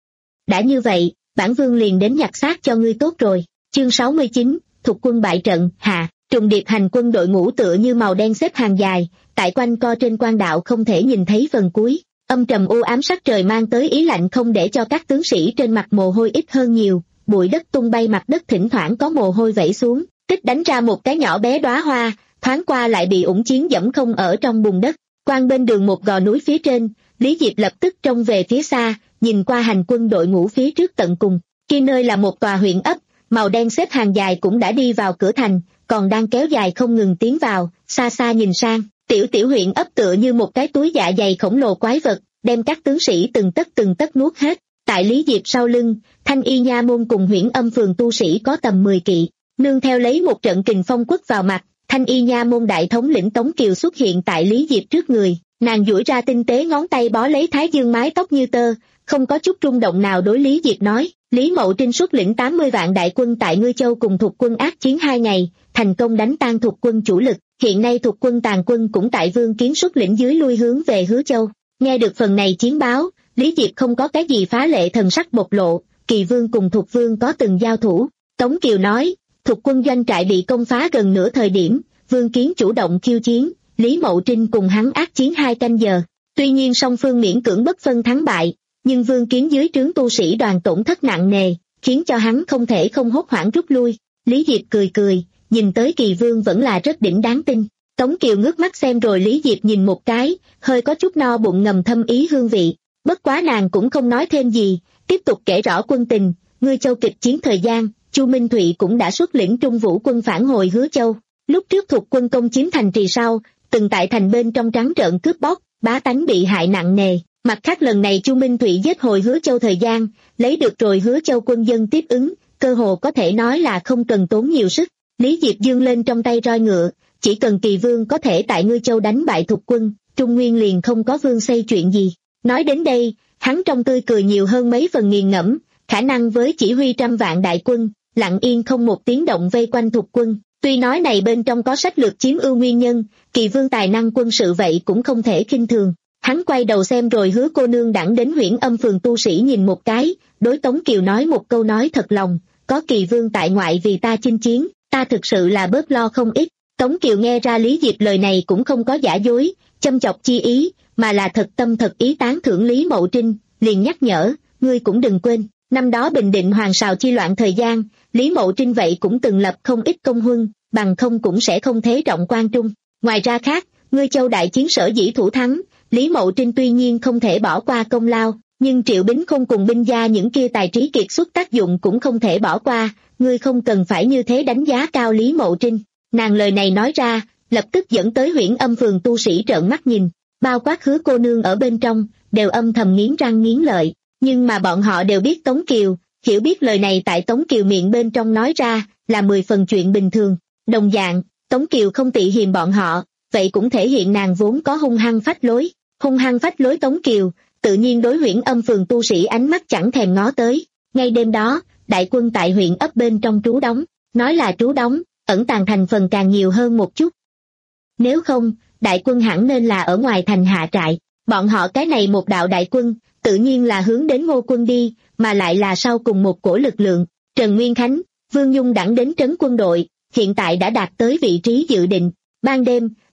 Đã như vậy, bản vương liền đến nhặt xác cho ngươi tốt rồi. Chương sáu mươi chín, Thục quân bại trận, hạ, trùng điệp hành quân đội ngũ tựa như màu đen xếp hàng dài, tại quanh co trên quan đạo không thể nhìn thấy phần cuối, âm trầm u ám sắc trời mang tới ý lạnh không để cho các tướng sĩ trên mặt mồ hôi ít hơn nhiều, bụi đất tung bay mặt đất thỉnh thoảng có mồ hôi vẩy xuống, tích đánh ra một cái nhỏ bé đóa hoa, thoáng qua lại bị ủng chiến dẫm không ở trong bùn đất. Quan bên đường một gò núi phía trên, Lý Diệp lập tức trông về phía xa, nhìn qua hành quân đội ngũ phía trước tận cùng, kia nơi là một tòa huyện ấp, màu đen xếp hàng dài cũng đã đi vào cửa thành, còn đang kéo dài không ngừng tiến vào, xa xa nhìn sang, tiểu tiểu huyện ấp tựa như một cái túi dạ dày khổng lồ quái vật, đem các tướng sĩ từng tấc từng tấc nuốt hết. Tại Lý Diệp sau lưng, Thanh Y Nha môn cùng Huyễn Âm phường tu sĩ có tầm mười kỵ, nương theo lấy một trận kình phong quất vào mặt, Thanh Y Nha môn đại thống lĩnh Tống Kiều xuất hiện tại Lý Diệp trước người, nàng duỗi ra tinh tế ngón tay bó lấy thái dương mái tóc như tơ, không có chút rung động nào đối Lý Diệp nói, Lý Mậu Trinh xuất lĩnh tám mươi vạn đại quân tại Ngư Châu cùng Thục quân ác chiến hai ngày, thành công đánh tan Thục quân chủ lực, hiện nay Thục quân tàn quân cũng tại Vương Kiến xuất lĩnh dưới lui hướng về Hứa Châu. Nghe được phần này chiến báo, Lý Diệp không có cái gì phá lệ thần sắc bộc lộ, Kỳ Vương cùng Thục Vương có từng giao thủ. Tống Kiều nói, Thục quân doanh trại bị công phá gần nửa thời điểm, Vương Kiến chủ động khiêu chiến, Lý Mậu Trinh cùng hắn ác chiến hai canh giờ. Tuy nhiên song phương miễn cưỡng bất phân thắng bại, nhưng Vương Kiến dưới trướng tu sĩ đoàn tổn thất nặng nề, khiến cho hắn không thể không hốt hoảng rút lui. Lý Diệp cười cười, nhìn tới Kỳ Vương vẫn là rất đỉnh đáng tin. Tống Kiều ngước mắt xem rồi Lý Diệp nhìn một cái, hơi có chút no bụng ngầm thâm ý hương vị. Bất quá nàng cũng không nói thêm gì, tiếp tục kể rõ quân tình. Ngư Châu kịch chiến thời gian, Chu Minh Thụy cũng đã xuất lĩnh Trung Vũ quân phản hồi Hứa Châu. Lúc trước Thục quân công chiếm thành trì sau, từng tại thành bên trong trắng trợn cướp bóc, bá tánh bị hại nặng nề. Mặt khác lần này Chu Minh Thụy giết hồi Hứa Châu thời gian, lấy được rồi Hứa Châu quân dân tiếp ứng, cơ hồ có thể nói là không cần tốn nhiều sức. Lý Diệp dương lên trong tay roi ngựa, chỉ cần Kỳ Vương có thể tại Ngư Châu đánh bại Thục quân, Trung Nguyên liền không có vương xây chuyện gì. Nói đến đây, hắn trong tươi cười nhiều hơn mấy phần nghiền ngẫm, khả năng với chỉ huy trăm vạn đại quân, lặng yên không một tiếng động vây quanh Thục quân. Tuy nói này bên trong có sách lược chiếm ưu nguyên nhân, Kỳ Vương tài năng quân sự vậy cũng không thể khinh thường. Hắn quay đầu xem rồi Hứa cô nương đẳng đến Huyễn Âm phường tu sĩ nhìn một cái, đối Tống Kiều nói một câu nói thật lòng, có Kỳ Vương tại ngoại vì ta chinh chiến, ta thực sự là bớt lo không ít. Tống Kiều nghe ra Lý Diệp lời này cũng không có giả dối, châm chọc chi ý, mà là thật tâm thật ý tán thưởng Lý Mậu Trinh, liền nhắc nhở, ngươi cũng đừng quên, năm đó Bình Định Hoàng Sào chi loạn thời gian, Lý Mậu Trinh vậy cũng từng lập không ít công huân, bằng không cũng sẽ không thế trọng quan trung. Ngoài ra khác, Ngư Châu đại chiến sở dĩ thủ thắng, Lý Mậu Trinh tuy nhiên không thể bỏ qua công lao, nhưng Triệu Bính Khôn cùng binh gia những kia tài trí kiệt xuất tác dụng cũng không thể bỏ qua, ngươi không cần phải như thế đánh giá cao Lý Mậu Trinh. Nàng lời này nói ra, lập tức dẫn tới Huyễn Âm phường tu sĩ trợn mắt nhìn, bao quát Hứa cô nương ở bên trong, đều âm thầm nghiến răng nghiến lợi, nhưng mà bọn họ đều biết Tống Kiều, hiểu biết lời này tại Tống Kiều miệng bên trong nói ra, là mười phần chuyện bình thường. Đồng dạng, Tống Kiều không tị hiềm bọn họ, vậy cũng thể hiện nàng vốn có hung hăng phách lối, hung hăng phách lối Tống Kiều, tự nhiên đối Huyễn Âm phường tu sĩ ánh mắt chẳng thèm ngó tới. Ngay đêm đó, đại quân tại huyện ấp bên trong trú đóng, nói là trú đóng, ẩn tàng thành phần càng nhiều hơn một chút. Nếu không, đại quân hẳn nên là ở ngoài thành hạ trại, bọn họ cái này một đạo đại quân, tự nhiên là hướng đến Ngô quân đi, mà lại là sau cùng một cổ lực lượng. Trần Nguyên Khánh, Vương Nhung đẳng đến trấn quân đội, hiện tại đã đạt tới vị trí dự định. Ban đêm,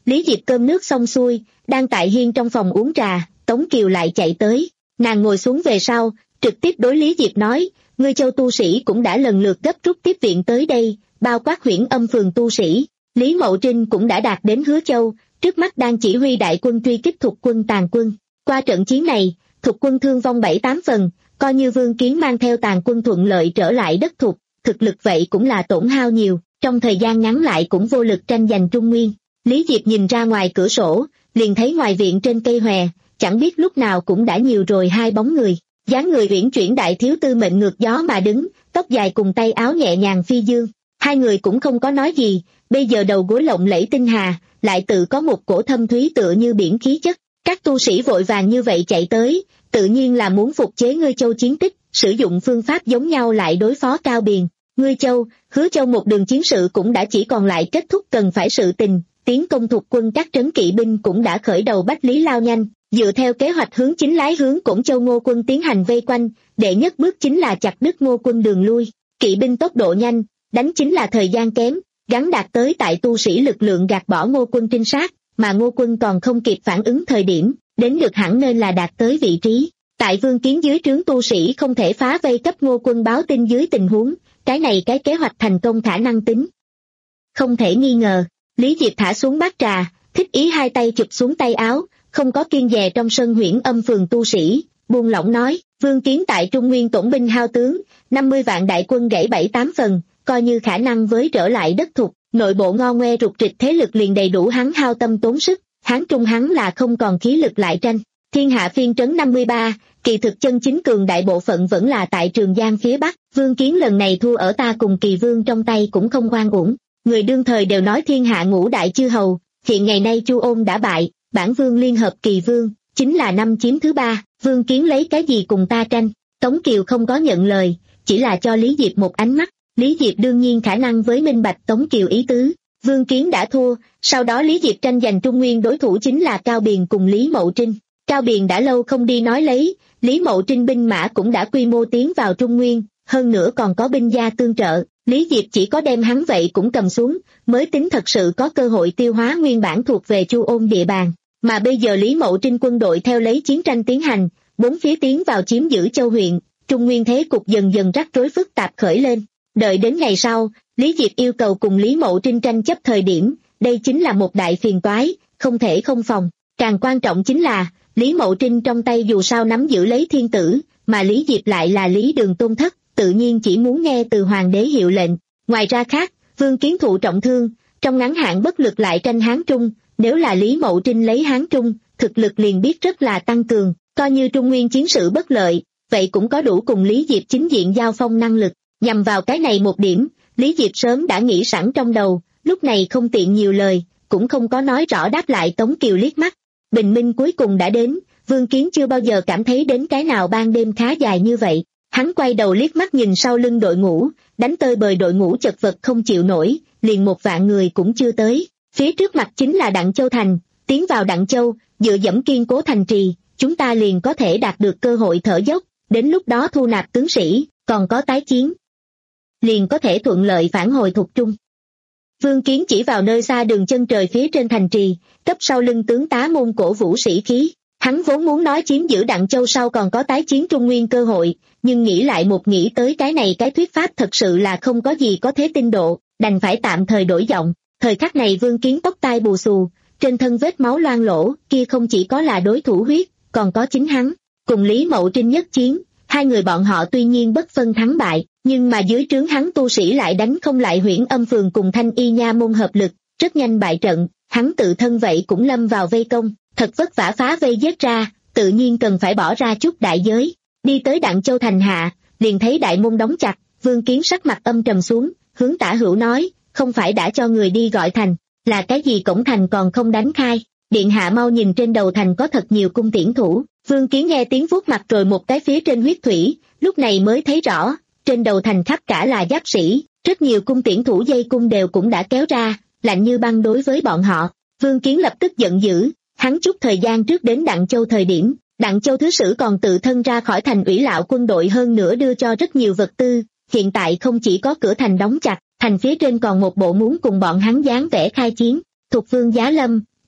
Lý Diệp cơm nước xong xuôi, đang tại hiên trong phòng uống trà, Tống Kiều lại chạy tới. Nàng ngồi xuống về sau, trực tiếp đối Lý Diệp nói, ngươi Châu tu sĩ cũng đã lần lượt gấp rút tiếp viện tới đây, bao quát Huyễn Âm phường tu sĩ. Lý Mậu Trinh cũng đã đạt đến Hứa Châu, trước mắt đang chỉ huy đại quân truy kích Thục quân tàn quân. Qua trận chiến này, Thục quân thương vong bảy tám phần, coi như Vương Kiến mang theo tàn quân thuận lợi trở lại đất Thục, thực lực vậy cũng là tổn hao nhiều, trong thời gian ngắn lại cũng vô lực tranh giành Trung Nguyên. Lý Diệp nhìn ra ngoài cửa sổ, liền thấy ngoài viện trên cây hòe, chẳng biết lúc nào cũng đã nhiều rồi hai bóng người. Dáng người uyển chuyển đại thiếu tư mệnh ngược gió mà đứng, tóc dài cùng tay áo nhẹ nhàng phi dương. Hai người cũng không có nói gì, bây giờ đầu gối lộng lẫy tinh hà, lại tự có một cổ thâm thúy tựa như biển khí chất. Các tu sĩ vội vàng như vậy chạy tới, tự nhiên là muốn phục chế Ngươi Châu chiến tích, sử dụng phương pháp giống nhau lại đối phó Cao Biền. Ngươi Châu, Hứa Châu một đường chiến sự cũng đã chỉ còn lại kết thúc cần phải sự tình, tiến công Thục quân các trấn kỵ binh cũng đã khởi đầu bách lý lao nhanh, dựa theo kế hoạch hướng chính lái hướng Cổn Châu Ngô quân tiến hành vây quanh, đệ nhất bước chính là chặt đứt Ngô quân đường lui. Kỵ binh tốc độ nhanh, đánh chính là thời gian kém, gắn đạt tới tại tu sĩ lực lượng gạt bỏ Ngô quân trinh sát, mà Ngô quân còn không kịp phản ứng thời điểm, đến được hẳn nên là đạt tới vị trí. Tại Vương Kiến dưới trướng tu sĩ không thể phá vây cấp Ngô quân báo tin dưới tình huống, cái này cái kế hoạch thành công khả năng tính không thể nghi ngờ. Lý Diệp thả xuống bát trà, thích ý hai tay chụp xuống tay áo, không có kiêng dè trong sân Huyễn Âm phường tu sĩ, buông lỏng nói, Vương Kiến tại Trung Nguyên tổn binh hao tướng, năm mươi vạn đại quân gãy bảy tám phần, coi như khả năng với trở lại đất Thục, nội bộ ngo ngoe rục rịch thế lực liền đầy đủ hắn hao tâm tốn sức, Hán Trung hắn là không còn khí lực lại tranh. Thiên hạ phiên trấn năm mươi ba, kỳ thực chân chính cường đại bộ phận vẫn là tại Trường Giang phía Bắc, Vương Kiến lần này thua ở ta cùng Kỳ Vương trong tay cũng không oan uổng. Người đương thời đều nói thiên hạ ngũ đại chư hầu, hiện ngày nay Chu Ôn đã bại, bản Vương liên hợp Kỳ Vương, chính là năm chiếm thứ ba, Vương Kiến lấy cái gì cùng ta tranh? Tống Kiều không có nhận lời, chỉ là cho Lý Diệp một ánh mắt. Lý Diệp đương nhiên khả năng với minh bạch Tống Kiều ý tứ. Vương Kiến đã thua, sau đó Lý Diệp tranh giành Trung Nguyên đối thủ chính là Cao Biền cùng Lý Mậu Trinh. Cao Biền đã lâu không đi nói lấy, Lý Mậu Trinh binh mã cũng đã quy mô tiến vào Trung Nguyên, hơn nữa còn có binh gia tương trợ. Lý Diệp chỉ có đem hắn vậy cũng cầm xuống, mới tính thật sự có cơ hội tiêu hóa nguyên bản thuộc về Chu Ôn địa bàn. Mà bây giờ Lý Mậu Trinh quân đội theo lấy chiến tranh tiến hành, bốn phía tiến vào chiếm giữ châu huyện, Trung Nguyên thế cục dần dần rắc rối phức tạp khởi lên. Đợi đến ngày sau, Lý Diệp yêu cầu cùng Lý Mậu Trinh tranh chấp thời điểm, đây chính là một đại phiền toái, không thể không phòng. Càng quan trọng chính là, Lý Mậu Trinh trong tay dù sao nắm giữ lấy thiên tử, mà Lý Diệp lại là Lý Đường tôn thất, tự nhiên chỉ muốn nghe từ hoàng đế hiệu lệnh. Ngoài ra khác, Vương Kiến thụ trọng thương, trong ngắn hạn bất lực lại tranh Hán Trung, nếu là Lý Mậu Trinh lấy Hán Trung, thực lực liền biết rất là tăng cường, coi như Trung Nguyên chiến sự bất lợi, vậy cũng có đủ cùng Lý Diệp chính diện giao phong năng lực. Nhằm vào cái này một điểm, Lý Diệp sớm đã nghĩ sẵn trong đầu, lúc này không tiện nhiều lời, cũng không có nói rõ đáp lại Tống Kiều liếc mắt. Bình minh cuối cùng đã đến, Vương Kiến chưa bao giờ cảm thấy đến cái nào ban đêm khá dài như vậy. Hắn quay đầu liếc mắt nhìn sau lưng đội ngũ, đánh tơi bời đội ngũ chật vật không chịu nổi, liền một vạn người cũng chưa tới. Phía trước mặt chính là Đặng Châu Thành, tiến vào Đặng Châu, dựa dẫm kiên cố thành trì, chúng ta liền có thể đạt được cơ hội thở dốc, đến lúc đó thu nạp tướng sĩ, còn có tái chiến, liền có thể thuận lợi phản hồi Thục Trung. Vương Kiến chỉ vào nơi xa đường chân trời phía trên thành trì, cấp sau lưng tướng tá môn cổ vũ sĩ khí. Hắn vốn muốn nói chiếm giữ Đặng Châu sau còn có tái chiến Trung Nguyên cơ hội, nhưng nghĩ lại một nghĩ tới cái này cái thuyết pháp thật sự là không có gì có thế tin độ, đành phải tạm thời đổi giọng. Thời khắc này Vương Kiến tóc tai bù xù, trên thân vết máu loang lỗ, kia không chỉ có là đối thủ huyết, còn có chính hắn. Cùng Lý Mậu Trinh nhất chiến, hai người bọn họ tuy nhiên bất phân thắng bại, nhưng mà dưới trướng hắn tu sĩ lại đánh không lại Huyễn Âm phường cùng Thanh Y nha môn hợp lực, rất nhanh bại trận, hắn tự thân vậy cũng lâm vào vây công, thật vất vả phá vây giết ra, tự nhiên cần phải bỏ ra chút đại giới. Đi tới Đặng Châu thành hạ, liền thấy đại môn đóng chặt, Vương Kiến sắc mặt âm trầm xuống, hướng Tả Hữu nói, không phải đã cho người đi gọi thành, là cái gì cổng thành còn không đánh khai, điện hạ mau nhìn trên đầu thành có thật nhiều cung tiễn thủ. Vương Kiến nghe tiếng vuốt mặt rồi một cái phía trên huyết thủy, lúc này mới thấy rõ, trên đầu thành khắp cả là giáp sĩ, rất nhiều cung tiễn thủ dây cung đều cũng đã kéo ra, lạnh như băng đối với bọn họ. Vương Kiến lập tức giận dữ, hắn chút thời gian trước đến Đặng Châu thời điểm, Đặng Châu thứ sử còn tự thân ra khỏi thành ủy lạo quân đội hơn nữa đưa cho rất nhiều vật tư, hiện tại không chỉ có cửa thành đóng chặt, thành phía trên còn một bộ muốn cùng bọn hắn dáng vẻ khai chiến. Thục Vương giá lâm,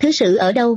thứ sử ở đâu?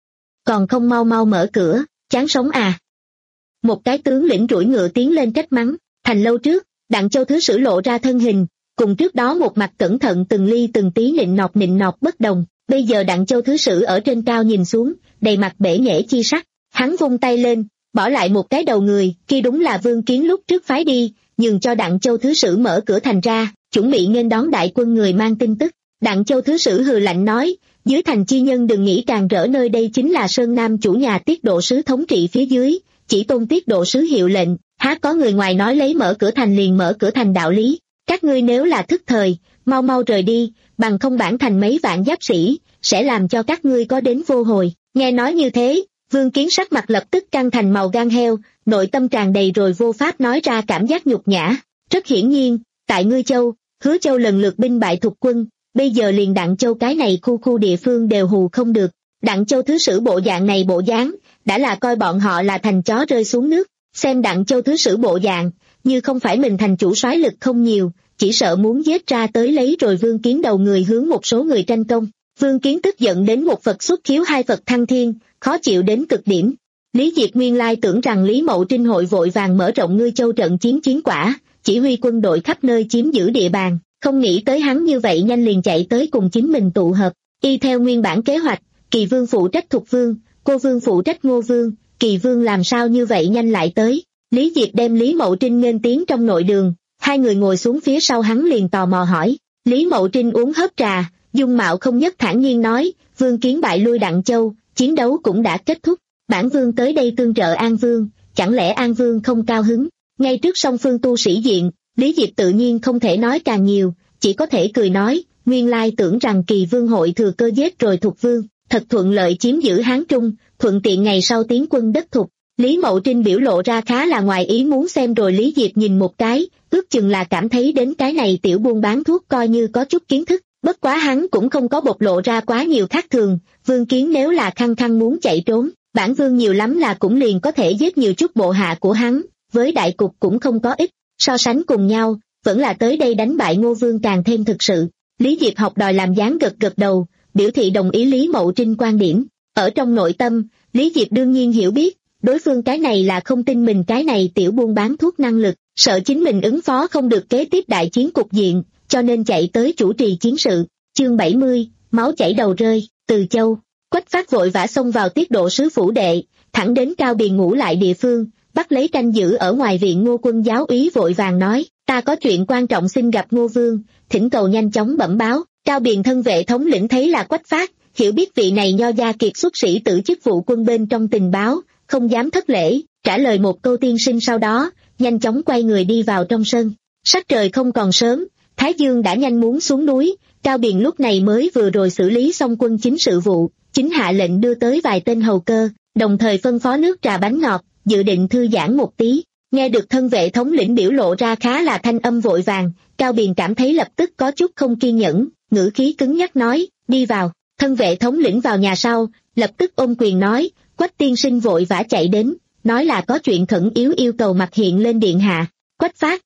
Còn không mau mau mở cửa, chán sống à? Một cái tướng lĩnh rủi ngựa tiến lên trách mắng. Thành lâu trước, Đặng Châu thứ sử lộ ra thân hình, cùng trước đó một mặt cẩn thận từng ly từng tí nịnh nọt nịnh nọt bất đồng. Bây giờ Đặng Châu thứ sử ở trên cao nhìn xuống, đầy mặt bể nhễ chi sắc. Hắn vung tay lên, bỏ lại một cái đầu người, kia đúng là Vương Kiến lúc trước phái đi, nhường cho Đặng Châu thứ sử mở cửa thành ra, chuẩn bị nghênh đón đại quân người mang tin tức. Đặng Châu thứ sử hừ lạnh nói, dưới thành chi nhân đừng nghĩ càng rỡ, nơi đây chính là Sơn Nam chủ nhà Tiết Độ sứ thống trị phía dưới, chỉ tôn Tiết Độ sứ hiệu lệnh, há có người ngoài nói lấy mở cửa thành liền mở cửa thành đạo lý. Các ngươi nếu là thức thời, mau mau rời đi, bằng không bản thành mấy vạn giáp sĩ, sẽ làm cho các ngươi có đến vô hồi. Nghe nói như thế, Vương Kiến sắc mặt lập tức căng thành màu gan heo, nội tâm tràn đầy rồi vô pháp nói ra cảm giác nhục nhã. Rất hiển nhiên, tại Ngư Châu, Hứa Châu lần lượt binh bại thục quân, bây giờ liền Đặng Châu cái này khu khu địa phương đều hù không được. Đặng Châu thứ sử bộ dạng này bộ dáng, đã là coi bọn họ là thành chó rơi xuống nước. Xem Đặng Châu thứ sử bộ dạng, như không phải mình thành chủ soái lực không nhiều, chỉ sợ muốn giết ra tới lấy rồi Vương Kiến đầu người hướng một số người tranh công. Vương Kiến tức giận đến một Phật xuất khiếu hai Phật thăng thiên, khó chịu đến cực điểm. Lý Diệp nguyên lai tưởng rằng Lý Mậu Trinh hội vội vàng mở rộng Ngư Châu trận chiến chiến quả, chỉ huy quân đội khắp nơi chiếm giữ địa bàn, không nghĩ tới hắn như vậy nhanh liền chạy tới cùng chính mình tụ hợp. Y theo nguyên bản kế hoạch, Kỳ Vương phụ trách Thục Vương, Cô Vương phụ trách Ngô Vương, Kỳ Vương làm sao như vậy nhanh lại tới. Lý Diệp đem Lý Mậu Trinh nghênh tiến trong nội đường, hai người ngồi xuống phía sau hắn liền tò mò hỏi. Lý Mậu Trinh uống hớp trà, dung mạo không nhất thản nhiên nói, Vương Kiến bại lui Đặng Châu, chiến đấu cũng đã kết thúc, bản Vương tới đây tương trợ An Vương, chẳng lẽ An Vương không cao hứng? Ngay trước song phương tu sĩ diện, Lý Diệp tự nhiên không thể nói càng nhiều, chỉ có thể cười nói, nguyên lai tưởng rằng Kỳ Vương hội thừa cơ giết rồi Thục Vương, thật thuận lợi chiếm giữ Hán Trung, thuận tiện ngày sau tiến quân đất Thục. Lý Mậu Trinh biểu lộ ra khá là ngoài ý muốn, xem rồi Lý Diệp nhìn một cái, ước chừng là cảm thấy đến cái này tiểu buôn bán thuốc coi như có chút kiến thức, bất quá hắn cũng không có bộc lộ ra quá nhiều khác thường. Vương Kiến nếu là khăng khăng muốn chạy trốn, bản Vương nhiều lắm là cũng liền có thể giết nhiều chút bộ hạ của hắn, với đại cục cũng không có ích, so sánh cùng nhau, vẫn là tới đây đánh bại Ngô Vương càng thêm thực sự. Lý Diệp học đòi làm dáng gật gật đầu, biểu thị đồng ý Lý Mậu Trinh quan điểm. Ở trong nội tâm, Lý Diệp đương nhiên hiểu biết, đối phương cái này là không tin mình cái này tiểu buôn bán thuốc năng lực, sợ chính mình ứng phó không được kế tiếp đại chiến cục diện, cho nên chạy tới chủ trì chiến sự. Chương bảy mươi, máu chảy đầu rơi. Từ Châu, Quách Phát vội vã xông vào Tiết Độ sứ phủ đệ, thẳng đến Cao Biền ngủ lại địa phương, bắt lấy canh giữ ở ngoài viện Ngô Quân giáo úy vội vàng nói, ta có chuyện quan trọng xin gặp Ngô Vương, thỉnh cầu nhanh chóng bẩm báo. Cao Biền thân vệ thống lĩnh thấy là Quách Phát, hiểu biết vị này nho gia kiệt xuất sĩ tử chức vụ quân bên trong tình báo, không dám thất lễ, trả lời một câu tiên sinh, sau đó nhanh chóng quay người đi vào trong sân. Sắc trời không còn sớm, Thái Dương đã nhanh muốn xuống núi, Cao Biền lúc này mới vừa rồi xử lý xong quân chính sự vụ, chính hạ lệnh đưa tới vài tên hầu cơ, đồng thời phân phó nước trà bánh ngọt, dự định thư giãn một tí. Nghe được thân vệ thống lĩnh biểu lộ ra khá là thanh âm vội vàng, Cao Biền cảm thấy lập tức có chút không kiên nhẫn, ngữ khí cứng nhắc nói, đi vào. Thân vệ thống lĩnh vào nhà sau, lập tức ôm quyền nói, Quách tiên sinh vội vã chạy đến, nói là có chuyện khẩn yếu yêu cầu mặt hiện lên điện hạ. Quách Phát,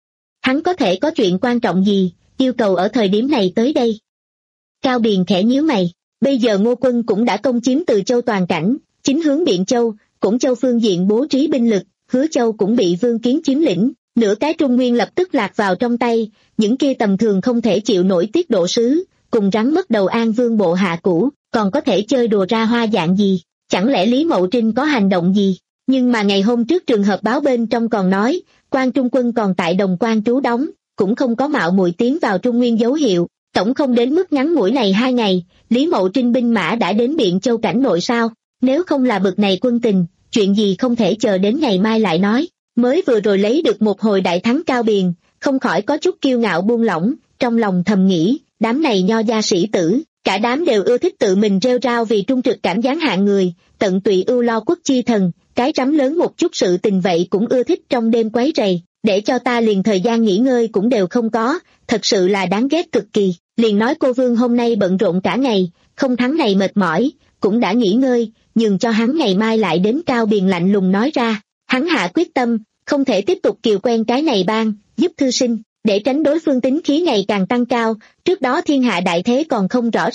hắn có thể có chuyện quan trọng gì, yêu cầu ở thời điểm này tới đây? Cao Biền khẽ nhíu mày, bây giờ Ngô Quân cũng đã công chiếm Từ Châu toàn cảnh, chính hướng Biện Châu, cũng Châu phương diện bố trí binh lực, Hứa Châu cũng bị Vương Kiến chiếm lĩnh, nửa cái Trung Nguyên lập tức lạc vào trong tay, những kia tầm thường không thể chịu nổi Tiết Độ sứ, cùng rắn mất đầu An Vương bộ hạ cũ, còn có thể chơi đùa ra hoa dạng gì? Chẳng lẽ Lý Mậu Trinh có hành động gì? Nhưng mà ngày hôm trước trường hợp báo bên trong còn nói, quan Trung quân còn tại Đồng Quan trú đóng, cũng không có mạo muội tiến vào Trung Nguyên dấu hiệu, tổng không đến mức ngắn ngủi này hai ngày, Lý Mậu Trinh binh mã đã đến Biện Châu cảnh nội sao? Nếu không là bực này quân tình, chuyện gì không thể chờ đến ngày mai lại nói. Mới vừa rồi lấy được một hồi đại thắng Cao Biền, không khỏi có chút kiêu ngạo buông lỏng, trong lòng thầm nghĩ, đám này nho gia sĩ tử, cả đám đều ưa thích tự mình rêu rao vì trung trực cảm gián hạng người, tận tụy ưu lo quốc chi thần, cái rắm lớn một chút sự tình vậy cũng ưa thích trong đêm quấy rầy, để cho ta liền thời gian nghỉ ngơi cũng đều không có, thật sự là đáng ghét cực kỳ. Liền nói cô Vương hôm nay bận rộn cả ngày, không thắng này mệt mỏi, cũng đã nghỉ ngơi, nhường cho hắn ngày mai lại đến. Cao Biền lạnh lùng nói ra, hắn hạ quyết tâm, không thể tiếp tục kiều quen cái này bang, giúp thư sinh, để tránh đối phương tính khí ngày càng tăng cao, trước đó thiên hạ đại thế còn không rõ ràng,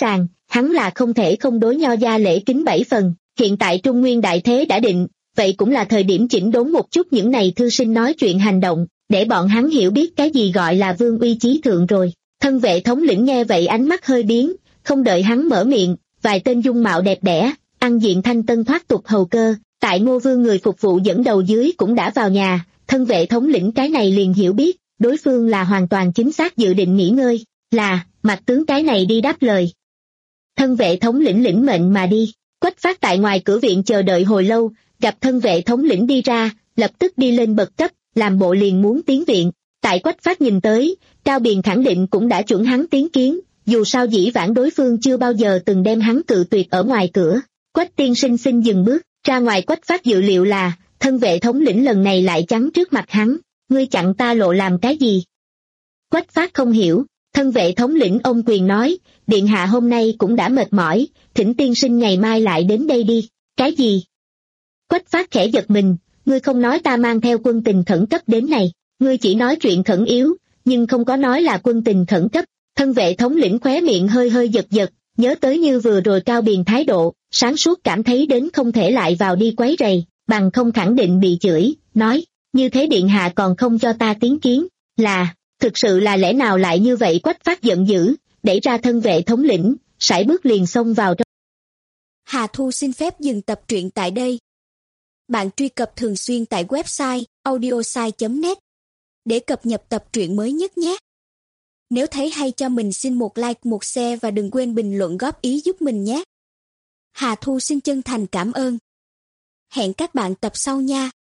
hắn là không thể không đối Nho gia lễ kính bảy phần. Hiện tại Trung Nguyên đại thế đã định, vậy cũng là thời điểm chỉnh đốn một chút những này thư sinh nói chuyện hành động, để bọn hắn hiểu biết cái gì gọi là vương uy chí thượng rồi. Thân vệ thống lĩnh nghe vậy ánh mắt hơi biến, không đợi hắn mở miệng, vài tên dung mạo đẹp đẽ, ăn diện thanh tân thoát tục hầu cơ, tại Ngô Vương người phục vụ dẫn đầu dưới cũng đã vào nhà. Thân vệ thống lĩnh cái này liền hiểu biết, đối phương là hoàn toàn chính xác dự định nghỉ ngơi, là, Mạc tướng cái này đi đáp lời. Thân vệ thống lĩnh lĩnh mệnh mà đi. Quách Phát tại ngoài cửa viện chờ đợi hồi lâu, gặp thân vệ thống lĩnh đi ra, lập tức đi lên bậc cấp, làm bộ liền muốn tiến viện. Tại Quách Phát nhìn tới, Cao Biền khẳng định cũng đã chuẩn hắn tiến kiến, dù sao dĩ vãng đối phương chưa bao giờ từng đem hắn cự tuyệt ở ngoài cửa. Quách tiên sinh xin dừng bước, ra ngoài Quách Phát dự liệu là, thân vệ thống lĩnh lần này lại chắn trước mặt hắn, ngươi chặn ta lộ làm cái gì? Quách Phát không hiểu, thân vệ thống lĩnh ông quyền nói, điện hạ hôm nay cũng đã mệt mỏi, thỉnh tiên sinh ngày mai lại đến đây đi. Cái gì? Quách Phát khẽ giật mình, ngươi không nói ta mang theo quân tình khẩn cấp đến này, ngươi chỉ nói chuyện khẩn yếu, nhưng không có nói là quân tình khẩn cấp. Thân vệ thống lĩnh khóe miệng hơi hơi giật giật, nhớ tới như vừa rồi Cao Biền thái độ, sáng suốt cảm thấy đến không thể lại vào đi quấy rầy, bằng không khẳng định bị chửi, nói, như thế điện hạ còn không cho ta tiến kiến, là, thực sự là lẽ nào lại như vậy? Quách Phát giận dữ, đẩy ra thân vệ thống lĩnh, sải bước liền xông vào trong. Hà Thu xin phép dừng tập truyện tại đây. Bạn truy cập thường xuyên tại website audiosai chấm net để cập nhật tập truyện mới nhất nhé. Nếu thấy hay cho mình xin một like, một share và đừng quên bình luận góp ý giúp mình nhé. Hà Thu xin chân thành cảm ơn. Hẹn các bạn tập sau nha.